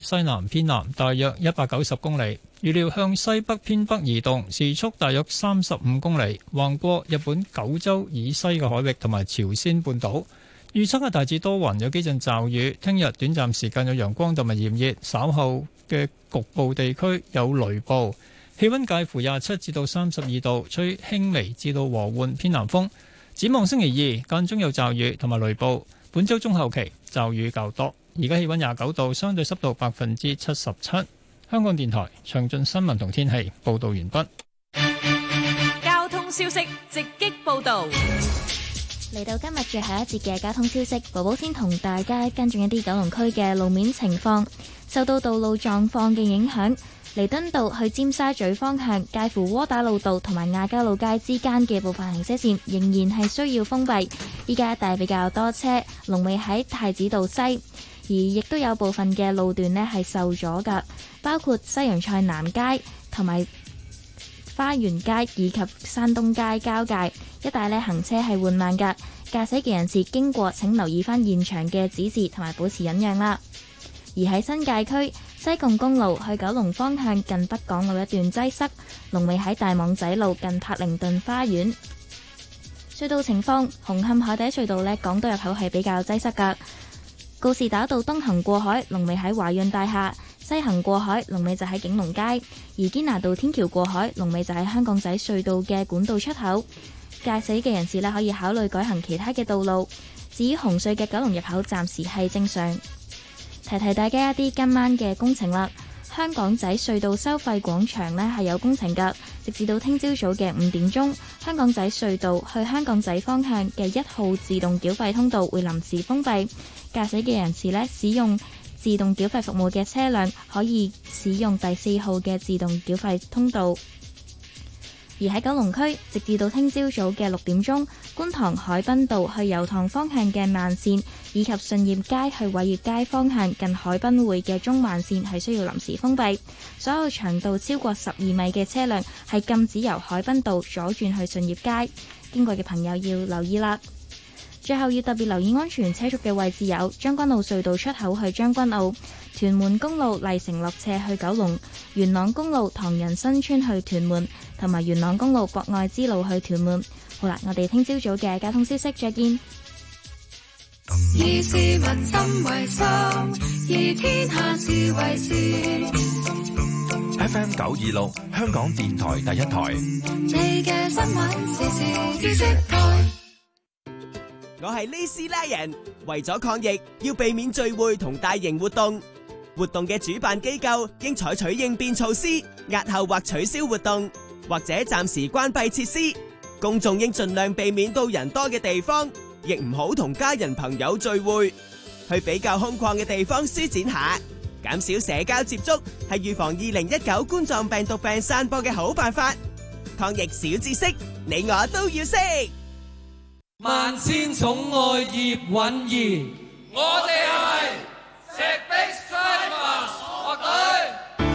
西南偏南大約190公里，預料向西北偏北移動，時速大約35公里，橫過日本九州以西嘅海域同埋朝鮮半島。預測係大致多雲，有幾陣驟雨。聽日短暫時間有陽光同埋炎熱，稍後嘅局部地區有雷暴。氣溫介乎27至到32度，吹輕微至到和緩偏南風。展望星期二間中有驟雨同埋雷暴，本週中後期驟雨較多。而家氣溫29度，相對濕度77%。香港電台詳盡新聞同天氣報道完畢。 交通消息直擊報道。 嚟到今日最後一節嘅交通消息，寶寶先同大家跟進一啲九龍區嘅路面情況。受到道路狀況嘅影響，彌敦道去尖沙咀方向介乎窩打老道同埋亞皆老街之間嘅部分行車線仍然係需要封閉。依家一帶比較多車，龍尾喺太子道西，而亦都有部分嘅路段呢係受阻㗎，包括西洋菜南街同埋花園街以及山東街交界一帶呢，行車係緩慢㗎，駕駛嘅人士經過請留意返現場嘅指示同埋保持忍讓啦。而喺新界區西貢公路去九龍方向近北港路一段擠塞，龍尾喺大網仔路近柏靈頓花園。隧道情況，紅磡海底隧道呢，港島入口係比較擠塞㗎，告士打道東行過海龍尾喺華潤大廈，西行過海龍尾就喺景隆街，而堅拿道天橋過海龍尾就喺香港仔隧道嘅管道出口。駕駛嘅人士呢，可以考慮改行其他嘅道路。至於紅隧嘅九龍入口暫時係正常。提提大家一啲今晚嘅工程啦，香港仔隧道收費廣場呢係有工程㗎，直至到聽朝早嘅5點鐘，香港仔隧道去香港仔方向嘅1號自動繳費通道會臨時封閉，駕駛嘅人士呢，使用自動繳費服務嘅車輛可以使用第4號嘅自動繳費通道。而喺九龍區，直至到聽朝早嘅6點鐘，觀塘海濱道去油塘方向嘅慢線，以及順業街去偉業街方向近海濱匯嘅中慢線係需要臨時封閉，所有長度超過12米嘅車輛係禁止由海濱道左轉去順業街，經過嘅朋友要留意啦。最後要特別留意安全車速嘅位置有將軍澳隧道出口去將軍澳、屯門公路麗城落斜去九龍、元朗公路唐人新村去屯門，同埋元朗公路博愛之路去屯門。好啦，我哋聽朝早嘅交通消息再見。 以市民心為心，以天下事為事。 FM 926香港電台第一台。 你嘅新聞時事知識台。 我係呢斯拉人，為咗抗疫，要避免聚會同大型活動。活動嘅主辦機構應採取應變措施，押後或取消活動，或者暫時關閉設施。公眾應盡量避免到人多嘅地方，亦唔好同家人朋友聚會。去比較空曠嘅地方舒展下，減少社交接觸，係預防2019冠狀病毒病散播嘅好辦法。抗疫小知識，你我都要識。 萬千寵愛葉韻儀，我哋係石壁 Stripers 樂隊。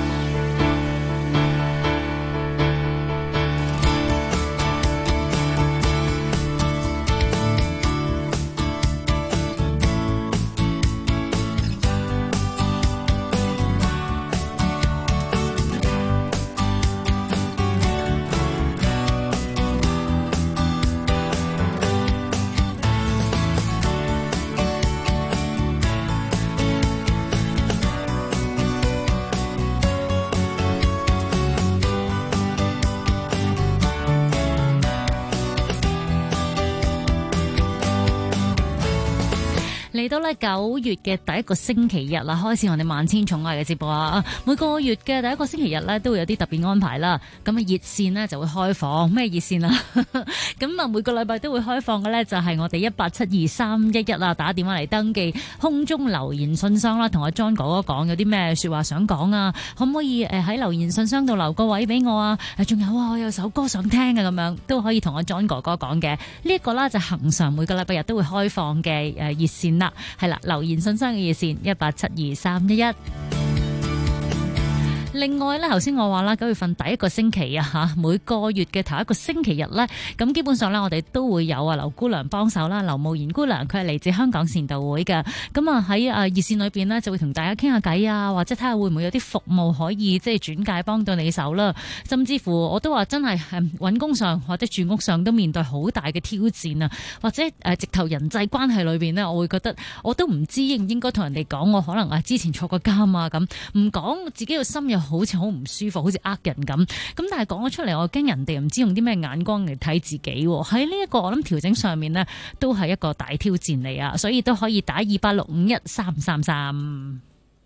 嚟到咧9月嘅第一個星期日啦，開始我哋萬千寵愛嘅節目啊！每個月嘅第一個星期日咧，都會有啲特別安排啦。咁啊，熱線呢就會開放，咩熱線啊？咁啊，每個禮拜都會開放嘅咧，就係我哋1872311啦，打電話嚟登記空中留言信箱啦，同阿 John 哥哥講有啲咩說話想講啊，可唔可以喺留言信箱度留個位俾我啊？仲有啊，我有首歌想聽啊，咁樣都可以同阿 John 哥哥講嘅。呢一個啦就恆常每個禮拜日都會開放嘅熱線啦。係啦，留言信箱嘅熱線1872311。 另外咧，頭先我話啦，9月份第一個星期啊，每個月嘅頭一個星期日咧，咁基本上咧，我哋都會有劉姑娘幫手啦，劉慕賢姑娘，佢係嚟自香港善導會嘅，咁啊喺熱線裏邊呢，就會同大家傾下偈啊，或者睇下會唔會有啲服務可以即係轉介幫到你手啦，甚至乎我都話真係揾工上或者住屋上都面對好大嘅挑戰啊，或者直頭人際關係裏邊呢，我會覺得我都唔知應唔應該同人哋講我可能之前坐過監啊，咁唔講自己個心又好似好唔舒服，好似呃人咁，但係講咗出嚟，我驚人哋唔知用啲咩眼光嚟睇自己，喺呢一個我諗調整上面呢，都係一個大挑戰嚟啊，所以都可以打28651333。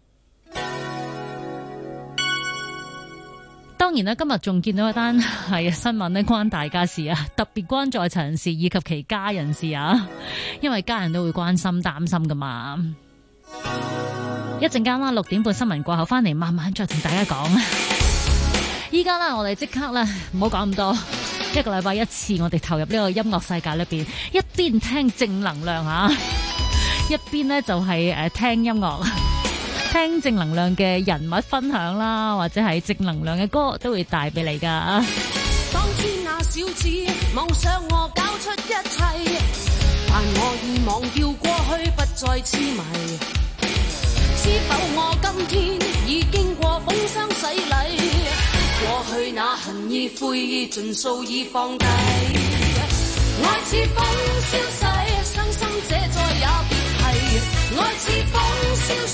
當然啦，今日仲見到一單係新聞呢，關大家事啊，特別關在場人士以及其家人事啊，因為家人都會關心擔心噶嘛。一陣間啦，6點半新聞過後翻嚟，慢慢再同大家講。依家啦，我哋即刻啦，唔好講咁多。一個禮拜一次，我哋投入呢個音樂世界裏邊，一邊聽正能量啊，一邊呢就係聽音樂。聽正能量嘅人物分享啦，或者係正能量嘅歌都會帶俾你噶。 當天那小子夢想我搞出一切，但我已忘掉過去，不再痴迷。知否我今天已經過風霜洗禮，過去那恨意悔意盡數已放低。愛似風消逝，傷心者再也別提。愛似風消逝，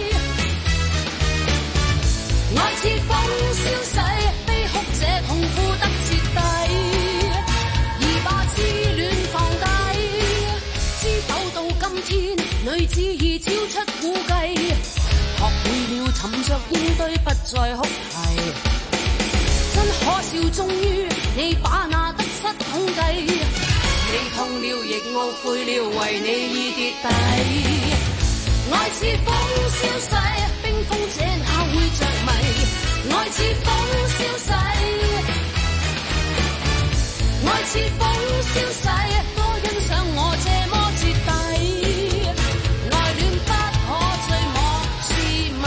愛似風消逝，悲哭者痛苦得徹底，而把痴戀放低。知否到今天，女子已超出估計，學會了沉着應對，不再哭啼。真可笑，終於你把那得失統計，你痛了亦懊悔了，為你已跌底。愛似風消逝，冰封者哪會着迷？愛似風消逝，愛似風消逝，多欣賞我這麼徹底。愛戀不可追莫是迷。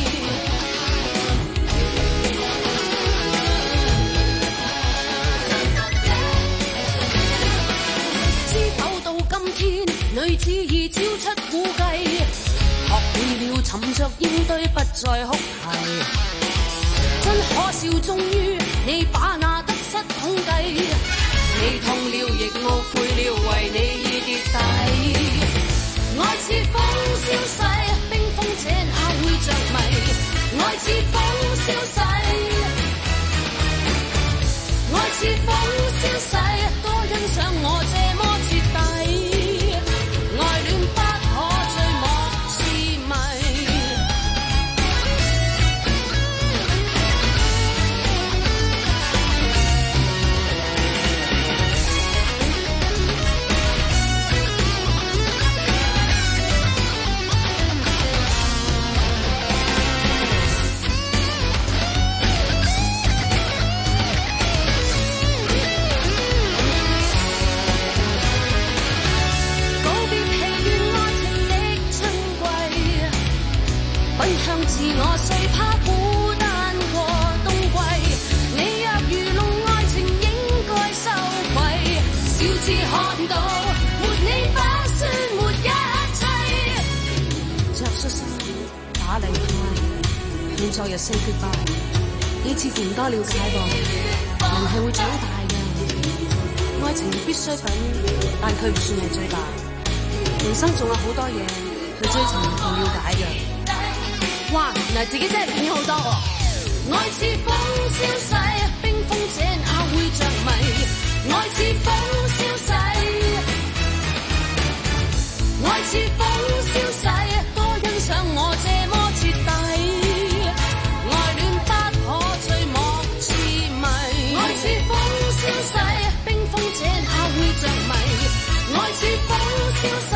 知否到今天，女子已超出估計，學會了沉着應對，不再哭啼。真可笑，終於你把那得失統計，你痛了亦懊悔了，為你已跌底。愛似風消逝，冰封者哪會着迷？愛似風消逝，愛似風消逝，多欣賞我這麼徹底。愛戀不可追莫是迷。自我誰怕孤單過冬季？你若愚弄愛情應該羞愧。小子看到沒你不算沒一切。着恤衫打離開，向昨日 say goodbye。你似乎唔多了解噃，人係會長大嘅。愛情必需品，但佢唔算係最大。人生仲有好多嘢去追尋同了解嘅。哇！原來自己真係變好多喎。愛似風消逝，冰封者哪會着迷？愛似風消逝，愛似風消逝，多欣賞我這麼徹底。愛戀不可追莫是迷。愛似風消逝，冰封者哪會着迷？愛似風消逝，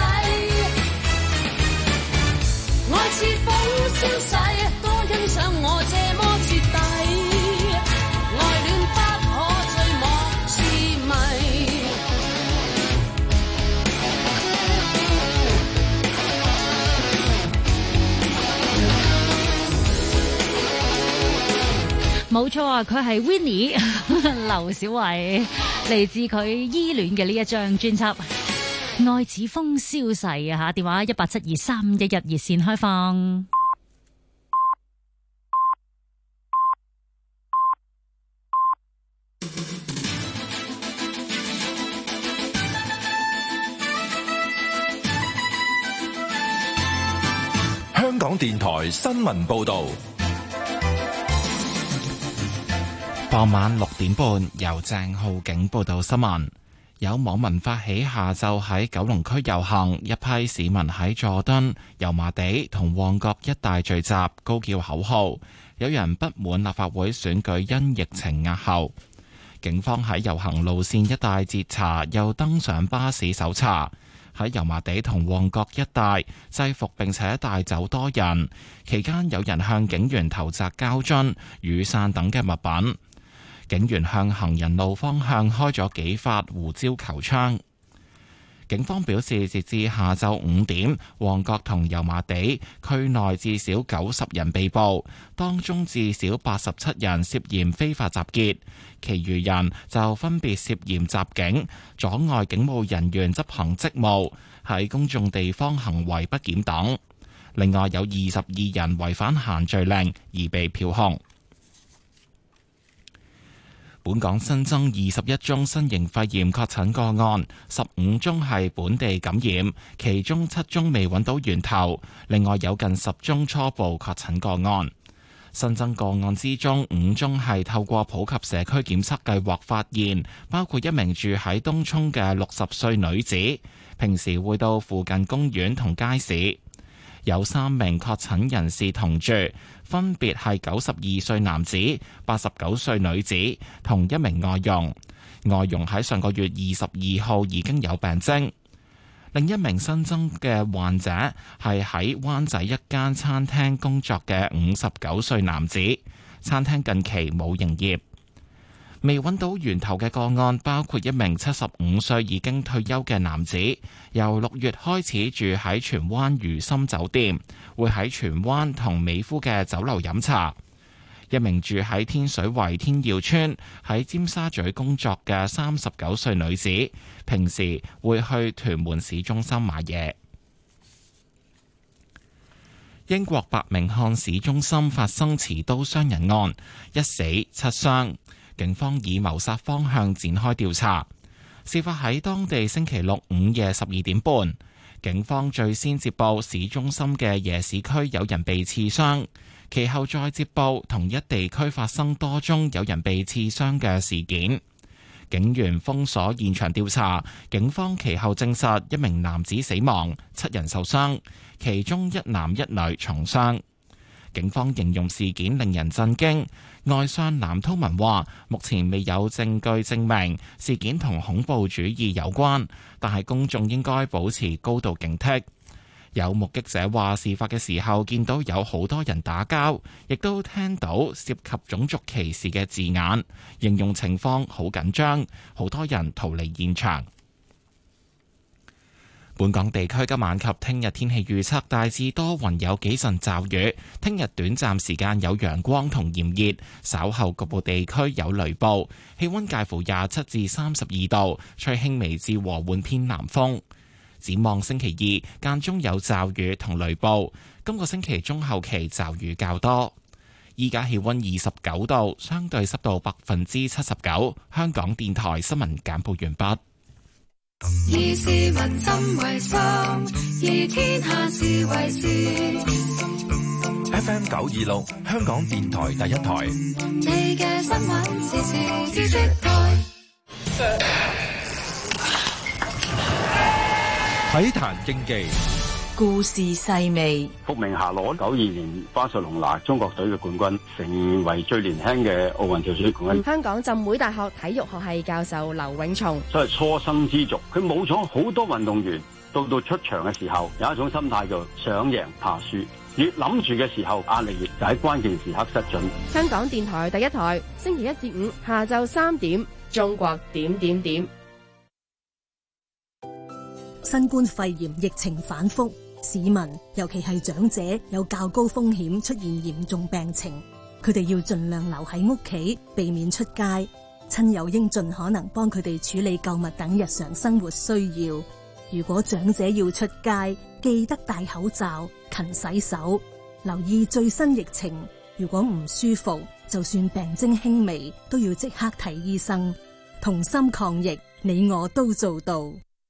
愛似風消逝，多欣賞我這麼徹底。愛戀不可追莫是迷。 冇錯啊，佢係 Winnie 劉小慧，嚟自佢依戀嘅呢一張專輯《愛似風消逝》啊吓，電話1872311熱線開放。 香港電台新聞報道。 傍晚6點半，由鄭浩景報道新聞。有網民發起下晝喺九龍區遊行，一批市民喺佐敦、油麻地同旺角一帶聚集，高叫口號。有人不滿立法會選舉因疫情押後，警方喺遊行路線一帶截查，又登上巴士搜查。喺油麻地同旺角一帶制服並且帶走多人，期間有人向警員投擲膠樽、雨傘等嘅物品。警員向行人路方向開咗幾發胡椒球槍。警方表示，截至下晝5點，旺角同油麻地區內至少90人被捕，當中至少87人涉嫌非法集結，其餘人就分別涉嫌襲警、阻礙警務人員執行職務、喺公眾地方行為不檢等。另外有22人違反限聚令而被票控。本港新增21宗新型肺炎確診個案，15宗係本地感染，其中7宗未揾到源頭，另外有近10宗初步確診個案。新增個案之中，5宗係透過普及社區檢測計劃發現，包括一名住喺東涌嘅60歲女子，平時會到附近公園同街市。有3名確診人士同住，分別係92歲男子、89歲女子同一名外傭。外傭喺上個月22號已經有病徵。另一名新增嘅患者係喺灣仔一間餐廳工作嘅59歲男子，餐廳近期冇營業。未揾到源頭嘅個案包括一名75歲已經退休嘅男子，由6月開始住喺荃灣如心酒店，會喺荃灣同美孚嘅酒樓飲茶；一名住喺天水圍天耀邨喺尖沙咀工作嘅39歲女子，平時會去屯門市中心買嘢。英國伯明翰市中心發生持刀傷人案，1死7傷。警方以謀殺方向展開調查。事發喺當地星期六午夜12點半，警方最先接報市中心嘅夜市區有人被刺傷，其後再接報同一地區發生多宗有人被刺傷嘅事件。警員封鎖現場調查，警方其後證實1名男子死亡，7人受傷，其中1男1女重傷。警方形容事件令人震驚。外相藍韜文話，目前未有證據證明事件同恐怖主義有關，但係公眾應該保持高度警惕。有目擊者話，事發嘅時候見到有好多人打交，亦都聽到涉及種族歧視嘅字眼，形容情況好緊張，好多人逃離現場。本港地區今晚及聽日天氣預測大致多雲，有幾陣驟雨。聽日短暫時間有陽光同炎熱，稍後局部地區有雷暴。氣溫介乎27至32度，吹輕微至和緩偏南風。展望星期二間中有驟雨同雷暴，今個星期中後期驟雨較多。依家氣溫29度，相對濕度79%。香港電台新聞簡報完畢。 以市民心為心，以天下事為事。 FM 926，香港電台第一台。 你嘅新聞時事知識台。 體壇競技， 故事細味。 伏明霞攞92年巴塞隆拿中國隊嘅冠軍，成為最年輕嘅奧運跳水冠軍。 香港浸會大學體育學系教授劉永松， 所謂初生之犢，佢冇咗好多運動員，到出場嘅時候有一種心態叫想贏怕輸，越諗住嘅時候壓力越就喺關鍵時刻失準。 香港電台第一台，星期1至5下晝3點，中國點點點。 新冠肺炎疫情反覆，市民尤其係長者有較高風險出現嚴重病情。 佢哋要盡量留喺屋企，避免出街。親友應盡可能幫佢哋處理購物等日常生活需要。如果長者要出街，記得戴口罩、勤洗手，留意最新疫情。如果唔舒服，就算病徵輕微，都要即刻睇醫生。同心抗疫，你我都做到。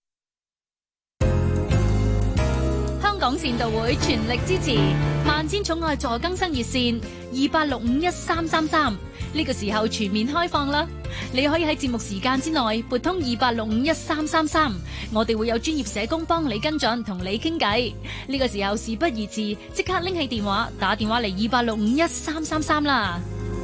香港善導會全力支持萬千寵愛助更生熱線28651333，呢個時候全面開放啦！你可以喺節目時間之內撥通28651333，我哋會有專業社工幫你跟進，同你傾偈。呢個時候事不宜遲，即刻拎起電話打電話嚟28651333啦！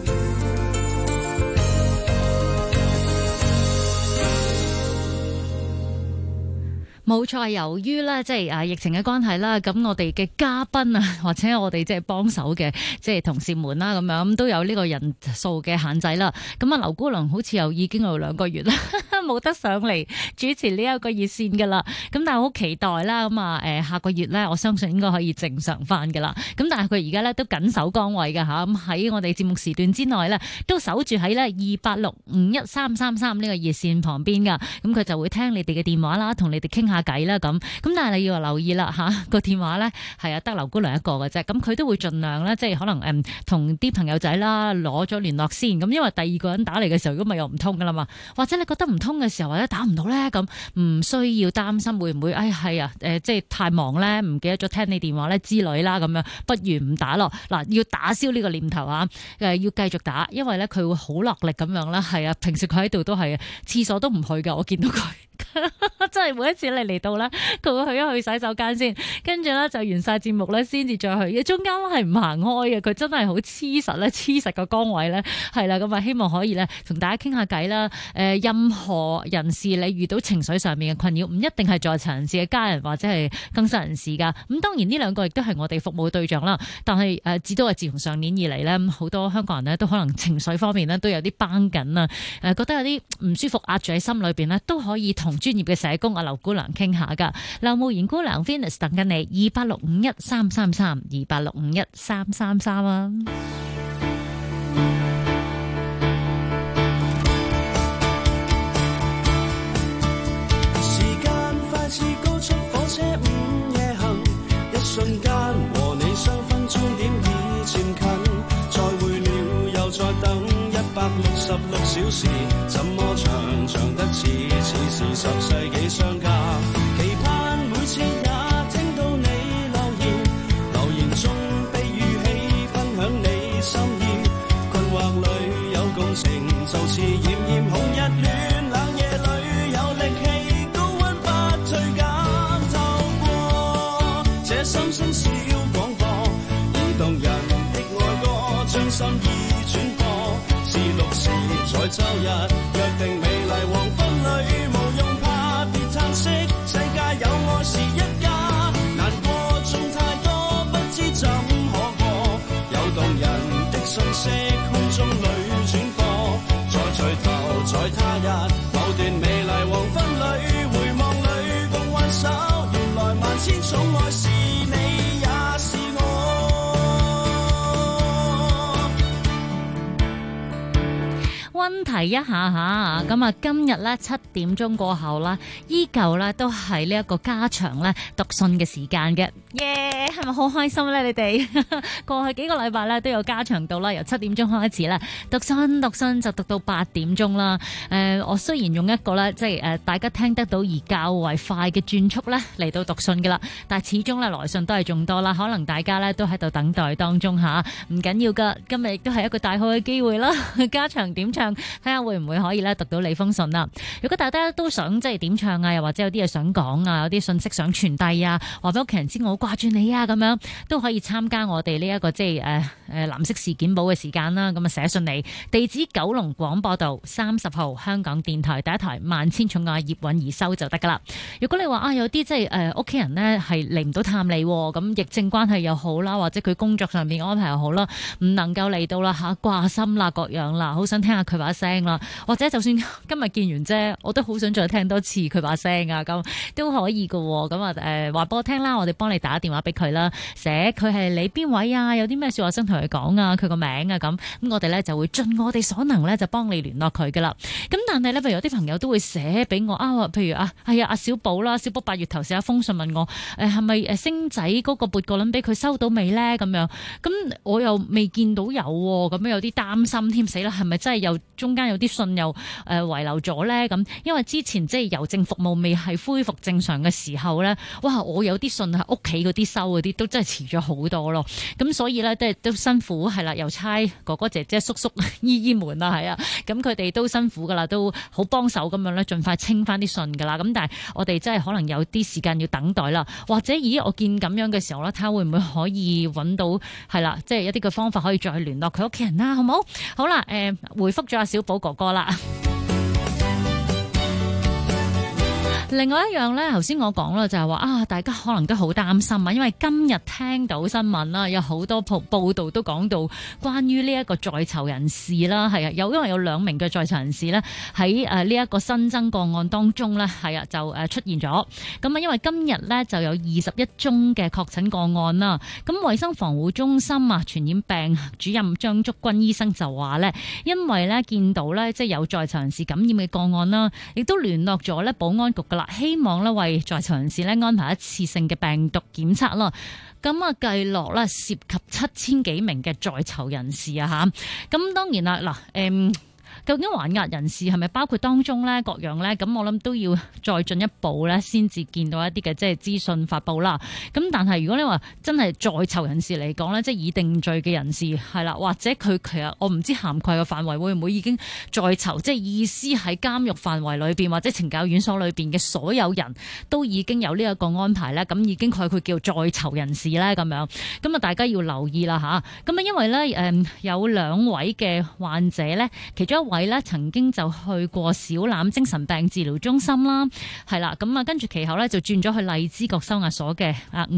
冇錯，由於咧即係疫情嘅關係啦，咁我哋嘅嘉賓啊，或者我哋即係幫手嘅即係同事們啦，咁樣都有呢個人數嘅限制啦。咁啊，劉姑娘好似又已經有2個月啦，冇得上嚟主持呢一個熱線噶啦。咁但係好期待啦，咁啊下個月咧，我相信應該可以正常翻噶啦。咁但係佢而家咧都緊守崗位㗎吓，咁喺我哋節目時段之內咧，都守住喺咧28651333呢個熱線旁邊噶。咁佢就會聽你哋嘅電話啦，同你哋傾下計啦咁，但係你要留意啦吓，個電話咧係得劉姑娘一個嘅啫，咁佢都會盡量咧，即係可能同啲朋友仔啦攞咗聯絡先，咁因為第二個人打嚟嘅時候，如果咪又唔通噶啦嘛，或者你覺得唔通嘅時候或者打唔到咧，咁唔需要擔心會唔會係即係太忙咧，唔記得咗聽你電話咧之類啦，咁樣不如唔打咯。嗱，要打消呢個念頭啊，要繼續打，因為咧佢會好落力咁樣啦，係啊，平時佢喺度都係廁所都唔去噶，我見到佢。真係每一次你嚟到咧，佢會去一去洗手間先，跟住咧就完晒節目咧，先至再去。中間係唔行開嘅，佢真係好黐實咧，黐實個崗位咧，係啦。咁啊，希望可以咧同大家傾下偈啦。任何人士你遇到情緒上面嘅困擾，唔一定係在場人士嘅家人或者係更新人士噶。咁當然呢2個亦都係我哋服務對象啦。但係自從上年以嚟咧，好多香港人咧都可能情緒方面咧都有啲繃緊啊，覺得有啲唔舒服壓住喺心裏邊咧，都可以同專業嘅社工劉姑娘傾下噶。劉慕賢姑娘 Venus 等緊你，28651333，28651333啊！ 時間快似高速火車午夜行，一瞬間和你相分終點已漸近，再會了又再等166小時，怎麼長得似10世紀相隔，期盼每次也聽到你留言中被語氣分享你心意，困惑裏有共情，就似炎炎紅日暖，冷夜裏有力氣，高溫不退減，透過這心聲小廣播，移動人的愛歌，將心意轉播，是6時在週日約定美麗黃昏裏，無用怕別嘆息，世界有愛是一家，難過仲太多，不知怎可過，有動人的訊息空中裏轉播，再聚頭在他日某段美麗黃昏裏，回望裏共挽手，原來萬千寵愛是你也是我。 溫提一下吓，咁啊今日咧7點鐘過後啦，依舊咧都係呢一個加長咧讀信嘅時間嘅，耶，係咪好開心咧？你哋過去幾個禮拜咧都有加長到啦，由7點鐘開始咧讀信就讀到8點鐘啦。我雖然用一個咧即係大家聽得到而較為快嘅轉速咧嚟到讀信噶啦，但係始終咧來信都係眾多啦，可能大家咧都喺度等待當中吓，唔緊要噶，今日亦都係一個大好嘅機會啦，加長點唱。睇下會唔會可以咧讀到你封信啦？如果大家都想即係點唱啊，又或者有啲嘢想講啊，有啲信息想傳遞啊，話俾屋企人知我好掛住你啊，咁樣都可以參加我哋呢一個即係藍色事件簿嘅時間啦。咁啊寫信嚟，地址九龍廣播道30號香港電台第一台萬千寵愛葉韻儀收就得噶啦。如果你話有啲即係屋企人呢係嚟唔到探你，咁疫症關係又好啦，或者佢工作上面安排又好啦，唔能夠嚟到啦吓，掛心啦各樣啦，好想聽下佢把聲啦，或者就算今日見完啫，我都好想再聽多次佢把聲啊，咁都可以噶。咁話俾我聽啦，我哋幫你打打電話俾佢啦，寫佢係你邊位啊，有啲咩說話想同佢講啊，佢個名啊咁我哋咧就會盡我哋所能咧就幫你聯絡佢噶啦。咁但係咧，譬如有啲朋友都會寫俾我啊，譬如係阿小寶啦，小寶8月頭寫一封信問我係咪星仔嗰個撥個輪俾佢收到未咧？咁樣咁我又未見到有喎，咁樣有啲擔心添，死啦，係咪真係又中間有啲信又遺留咗咧？咁因為之前即係郵政服務未係恢復正常嘅時候咧，哇！我有啲信係屋企嗰啲收嗰啲都真係遲咗好多咯。咁所以咧都辛苦係啦，郵差哥哥姐姐叔叔姨姨們啊，係啊，咁佢哋都辛苦噶啦，都好幫手咁樣咧，盡快清翻啲信噶啦。咁但係我哋真係可能有啲時間要等待啦，或者我見咁樣嘅時候咧，睇下會唔會可以揾到係啦，即係一啲嘅方法可以再去聯絡佢屋企人啦，好冇？好啦，回覆咗阿小寶哥哥啦。另外一樣咧，頭先我講啦，就係話大家可能都好擔心啊，因為今日聽到新聞啦，有好多報道都講到關於呢一個在囚人士啦，係啊，因為有2名嘅在囚人士咧喺呢一個新增個案當中咧，係啊就出現咗。咁啊，因為今日咧就有21宗嘅確診個案啦。咁衛生防護中心傳染病主任張竹君醫生就話咧，因為咧見到咧即係有在囚人士感染嘅個案啦，亦都聯絡咗咧保安局噶啦，希望咧為在囚人士咧安排一次性嘅病毒檢測啦。咁計落咧涉及7000幾名嘅在囚人士啊吓。咁當然啦嗱，究竟還押人士係咪包括當中咧各樣咧？咁我諗都要再進一步咧，先至見到一啲嘅即係資訊發布啦。咁但係如果你話真係在囚人士嚟講咧，即係已定罪嘅人士係啦，或者佢其實我唔知涵蓋嘅範圍會唔會已經在囚，即係意思喺監獄範圍裏邊或者懲教院所裏邊嘅所有人都已經有呢一個安排咧，咁已經佢叫在囚人士咧咁樣。咁啊，大家要留意啦吓。咁啊，因為咧有2位嘅患者咧，其中一位咧曾經就去過小欖精神病治療中心啦，係啦，咁啊跟住其後咧就轉咗去荔枝角收押所嘅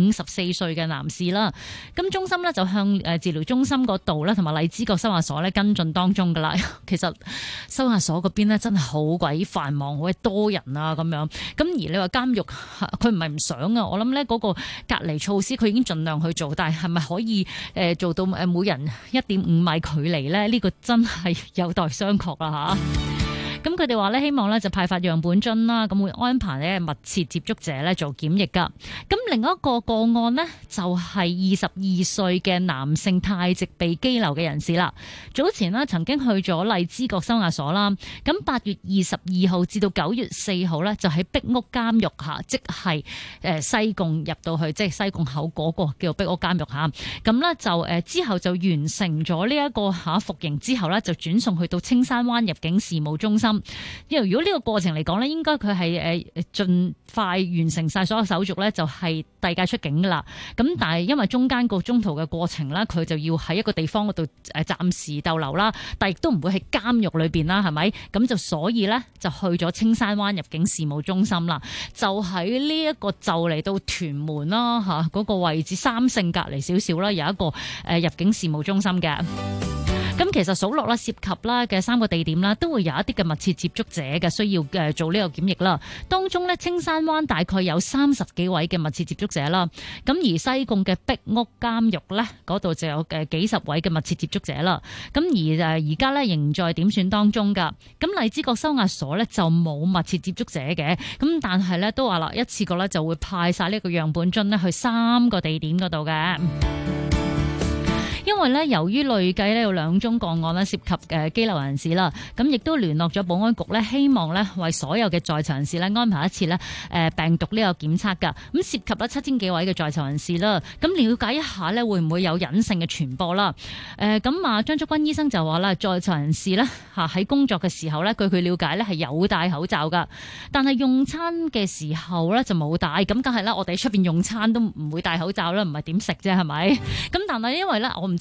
54歲嘅男士啦。咁中心咧就向治療中心嗰度咧同埋荔枝角收押所咧跟進當中噶啦。其實收押所嗰邊咧真係好鬼繁忙，好鬼多人啊咁樣。咁而你話監獄佢唔係唔想啊，我諗咧嗰個隔離措施佢已經盡量去做，但係係咪可以做到每人1.5米距離咧？呢個真係有待商榷啦吓。咁佢哋話咧，希望咧就派發樣本樽啦，咁會安排咧密切接觸者咧做檢疫噶。咁另一個個案呢，就係22歲嘅男性泰籍被羈留嘅人士啦。早前呢曾經去咗荔枝角收押所啦。咁8月22號至到9月4號呢，就喺壁屋監獄下，即係西貢入到去，即係西貢口嗰個叫做壁屋監獄下。咁呢就之後就完成咗呢一個服刑之後呢，就轉送去到青山灣入境事務中心。因為如果呢個過程嚟講咧，應該佢係盡快完成晒所有手續咧，就係遞解出境噶啦。咁但係因為中間個中途嘅過程咧，佢就要喺一個地方嗰度暫時逗留啦，但係亦都唔會喺監獄裏邊啦，係咪？咁就所以咧就去咗青山灣入境事務中心啦，就喺呢一個就嚟到屯門啦吓嗰個位置3聖隔離少少啦，有一個入境事務中心嘅。咁其實數落啦，涉及啦嘅3個地點啦，都會有一啲嘅密切接觸者嘅需要做呢個檢疫啦。當中呢，青山灣大概有30幾位嘅密切接觸者啦。咁而西貢嘅壁屋監獄呢，嗰度就有幾十位嘅密切接觸者啦。咁而家呢，仍在點算當中㗎。咁荔枝角收押所呢，就冇密切接觸者嘅。咁但係呢，都話啦，一次過呢就會派晒呢個樣本樽呢去3個地點嗰度嘅。因為咧，由於累計咧有2宗個案咧涉及羈留人士啦，咁亦都聯絡咗保安局咧，希望咧為所有嘅在囚人士咧安排一次咧病毒呢個檢測噶。咁涉及咗7000幾位嘅在囚人士啦，咁了解一下咧會唔會有隱性嘅傳播啦？咁張竹君醫生就話啦，在囚人士咧喺工作嘅時候咧，據佢了解咧係有戴口罩噶，但係用餐嘅時候咧就冇戴。咁梗係啦，我哋喺出邊用餐都唔會戴口罩啦，唔係點食啫係咪？咁但係因為咧我唔知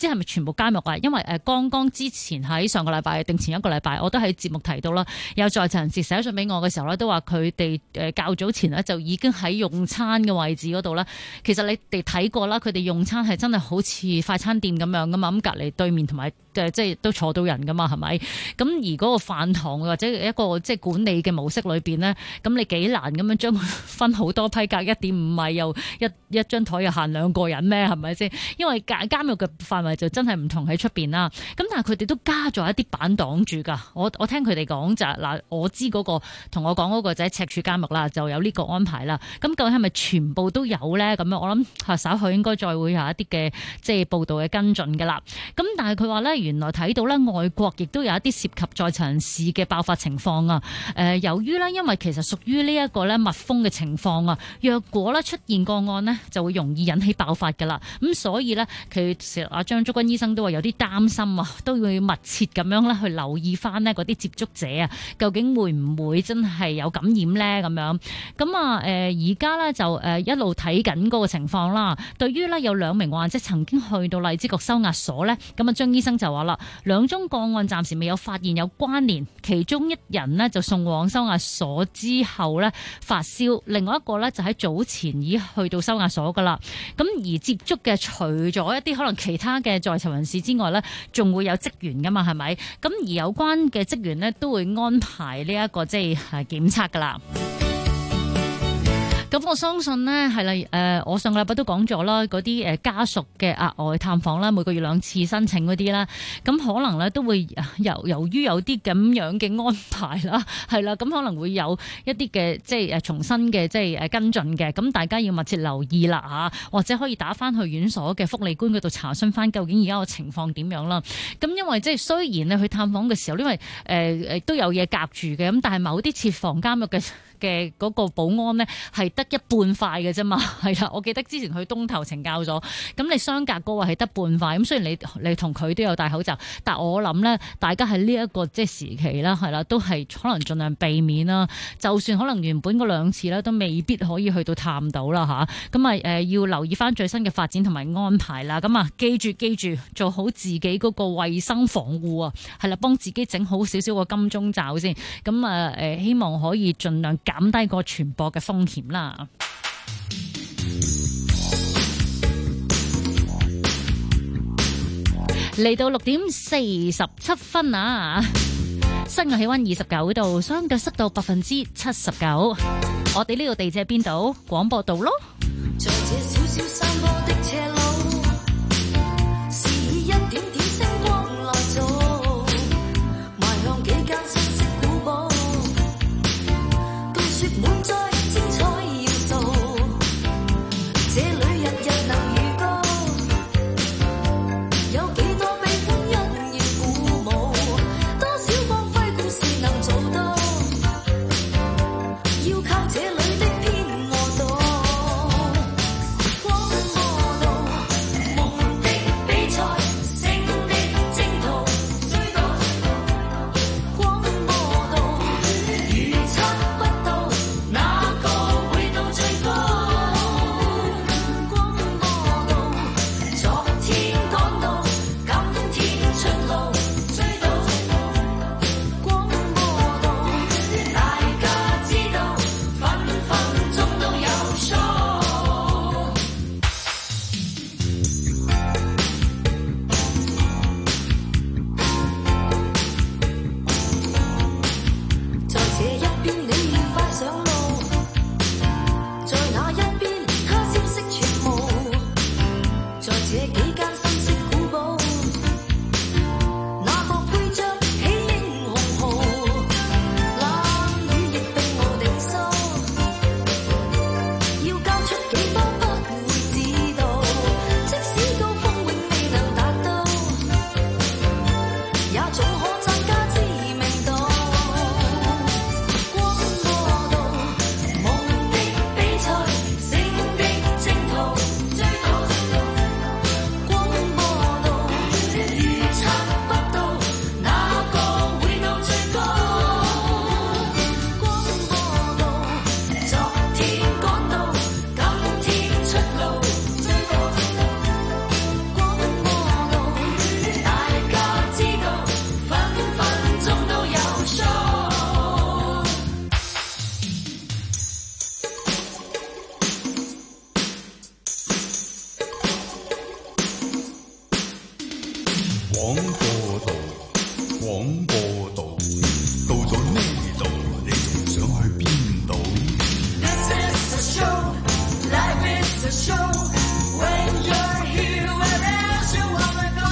知係咪全部監獄啊？因為剛剛之前喺上個禮拜定前一個禮拜，我都喺節目提到啦，有在囚人士寫信俾我嘅時候咧，都話佢哋較早前咧就已經喺用餐嘅位置嗰度啦。其實你哋睇過啦，佢哋用餐係真係好似快餐店咁樣噶嘛，咁隔離對面同埋即係都坐到人噶嘛，係咪？咁而嗰個飯堂或者一個即係管理嘅模式裏邊呢，咁你幾難咁樣將佢分好多批，隔1.5米又一張台又限2個人咩？係咪先？因為監獄嘅範圍就真係唔同喺出邊啦。咁但係佢哋都加咗一啲板擋住㗎。我聽佢哋講就嗱，我知嗰個同我講嗰個就喺赤柱監獄啦，就有呢個安排啦。咁究竟係咪全部都有咧？咁樣我諗稍後應該再會有一啲嘅即係報道嘅跟進㗎啦。咁但係佢話咧，原來睇到咧外國亦都有一啲涉及在囚人士嘅爆發情況啊。由於咧因為其實屬於呢一個咧密封嘅情況啊，若果咧出現個案呢，就會容易引起爆發㗎啦。咁所以咧，其實阿張竹君醫生都話有啲擔心啊，都要密切咁樣咧去留意翻呢嗰啲接觸者啊，究竟會唔會真係有感染咧？咁樣咁啊而家咧就一路睇緊嗰個情況啦。對於咧有2名患者曾經去到荔枝角收押所咧，咁啊張醫生就話啦，2宗個案暫時未有發現有關聯，其中1人呢就送往收押所之後咧發燒，另外一個咧就喺早前已去到收押所噶啦。咁而接觸嘅除咗一啲可能其他嘅在囚人士之外咧，仲會有職員噶嘛，係咪？咁而有關嘅職員呢，都會安排呢一個即係檢測噶啦。咁我相信呢係啦，我上個禮拜都講咗啦，嗰啲家屬嘅額外探訪啦，每個月2次申請嗰啲啦，咁可能咧都會由於有啲咁樣嘅安排啦，係啦，咁可能會有一啲嘅即係重新嘅即係跟進嘅，咁大家要密切留意啦嚇，或者可以打翻去院所嘅福利官嗰度查詢翻究竟而家個情況點樣啦。咁因為即係雖然你去探訪嘅時候，因為都有嘢夾住嘅，咁但係某啲設防監獄嘅嗰個保安呢係得一半塊嘅啫嘛，係啦，我記得之前去東頭懲教所，咁你相隔嗰位係得半塊，咁雖然你同佢都有戴口罩，但我諗呢，大家喺呢一個即係時期啦，係啦，都係可能盡量避免啦。就算可能原本嗰2次咧，都未必可以去到探到啦嚇。咁啊要留意翻最新嘅發展同埋安排啦。咁啊記住做好自己嗰個衞生防護啊，係啦，幫自己整好少少個金鐘罩先。咁啊希望可以盡量減低個傳播嘅風險啦。嚟到6點47分啊！室外氣溫29度，相對濕度79%。我哋呢個地址喺邊度？廣播道咯。在這小小山坡的斜路，是以一點點星光來做，邁向幾間新式古堡，據說滿載精彩要素，這裏日日能預告，有幾多悲歡欣要鼓舞，多少光輝故事能做到，要靠這裏的偏我道。廣播廣播道，廣播道，到咗呢度，你仲想去邊度？This is a show, life is a show. When you're here, where else you wanna go?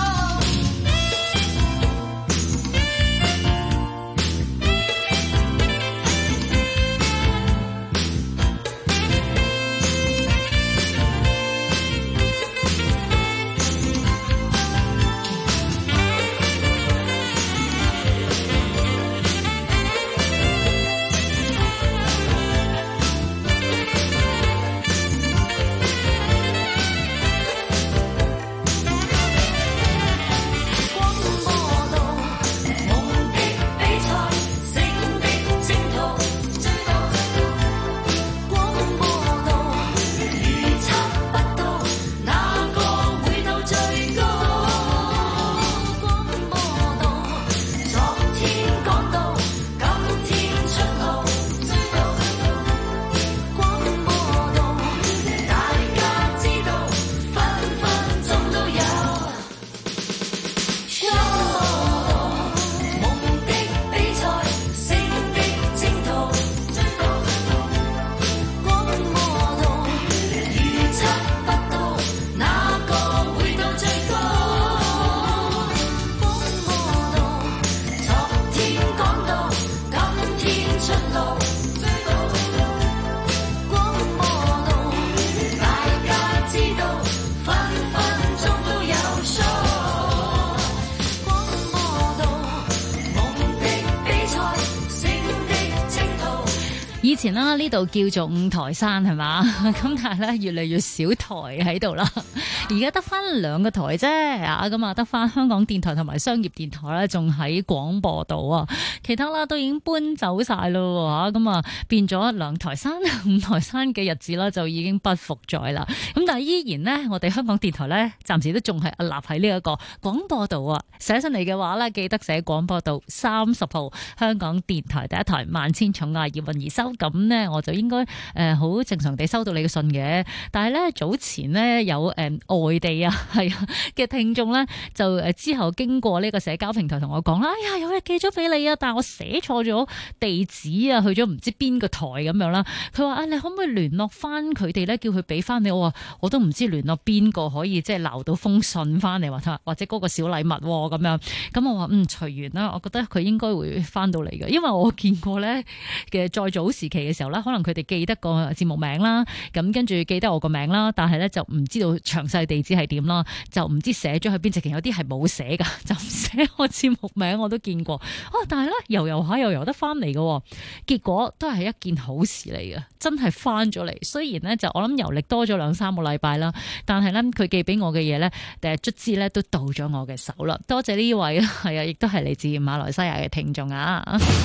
以前啦，呢度叫做五台山係嘛，咁但係咧越嚟越少台喺度啦，而家得翻2個台啫，咁啊得翻香港電台同埋商業電台咧，仲喺廣播道啊，其他啦都已經搬走晒咯，咁啊變咗2台山、5台山嘅日子啦，就已經不復在啦。咁但係依然呢，我哋香港電台咧，暫時都仲係立喺呢一個廣播道啊。寫上嚟嘅話咧，記得寫廣播道30號，香港電台第一台萬千寵愛葉韻儀收。咁呢，我就應該好正常地收到你嘅信嘅。但係咧早前呢，有外地嘅聽眾咧，就之後經過呢個社交平台同我講啦，哎呀有嘢寄咗俾你啊，但係我寫錯咗地址啊，去咗唔知邊個台咁樣啦。佢話你可唔可以聯絡翻佢哋咧，叫佢俾翻你？我話我都唔知聯絡邊個可以即係撈到封信翻嚟，或者嗰個小禮物咁樣。咁我話隨緣啦，我覺得佢應該會翻到嚟嘅，因為我見過咧嘅再早時期嘅時候啦，可能佢哋記得個節目名啦，咁跟住記得我個名啦，但係咧就唔知道詳細地址係點啦，就唔知寫咗去邊，直情有啲係冇寫噶，就唔寫我節目名，我都見過。但係咧游下又游得翻嚟嘅，結果都係一件好事嚟嘅，真係翻咗嚟。雖然咧就我諗遊歷多咗2-3個禮拜啦，但係咧佢寄俾我嘅嘢咧，卒之咧都到咗我嘅手啦。多謝呢位係啊，亦都係嚟自馬來西亞嘅聽眾啊。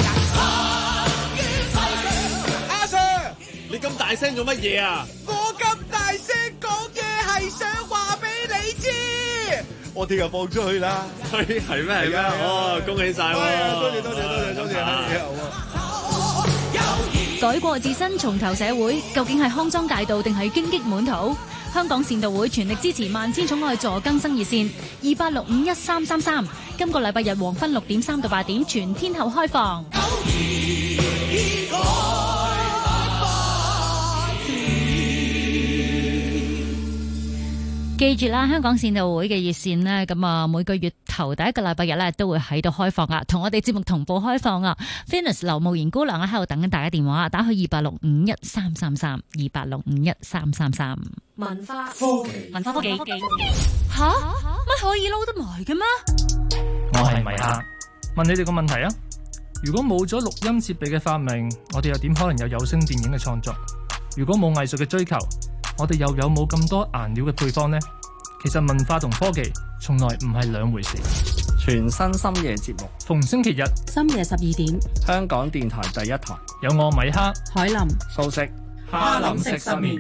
你咁大聲做乜嘢啊？ 我咁大聲講嘢係想話俾你知， 我聽日放出去啦。係咩？係咩？哦，恭喜晒！多謝。 改過自身，重投社會，究竟係康莊大道定係荊棘滿途？香港善道會全力支持萬千寵愛助更生熱線28651333，今個禮拜日黃昏6點3到8點全天候開放。記住啦，香港善道會嘅熱線呢，咁啊每個月頭第一個禮拜日咧都會喺度開放啊，同我哋節目同步開放啊。Venus 劉慕賢姑娘喺度等緊大家電話，打去28651333，28651333。 文化科技吓？乜可以撈得埋嘅咩？ 我係米哈，問你哋個問題啊！如果冇咗錄音設備嘅發明，我哋又點可能有聲電影嘅創作？如果冇藝術嘅追求，我哋又有冇咁多顏料嘅配方呢？其實文化同科技從來唔係兩回事。 全新深夜節目， 逢星期日深夜12點， 香港電台第一台， 有我米哈、 海林、 素食、 哈林食失眠。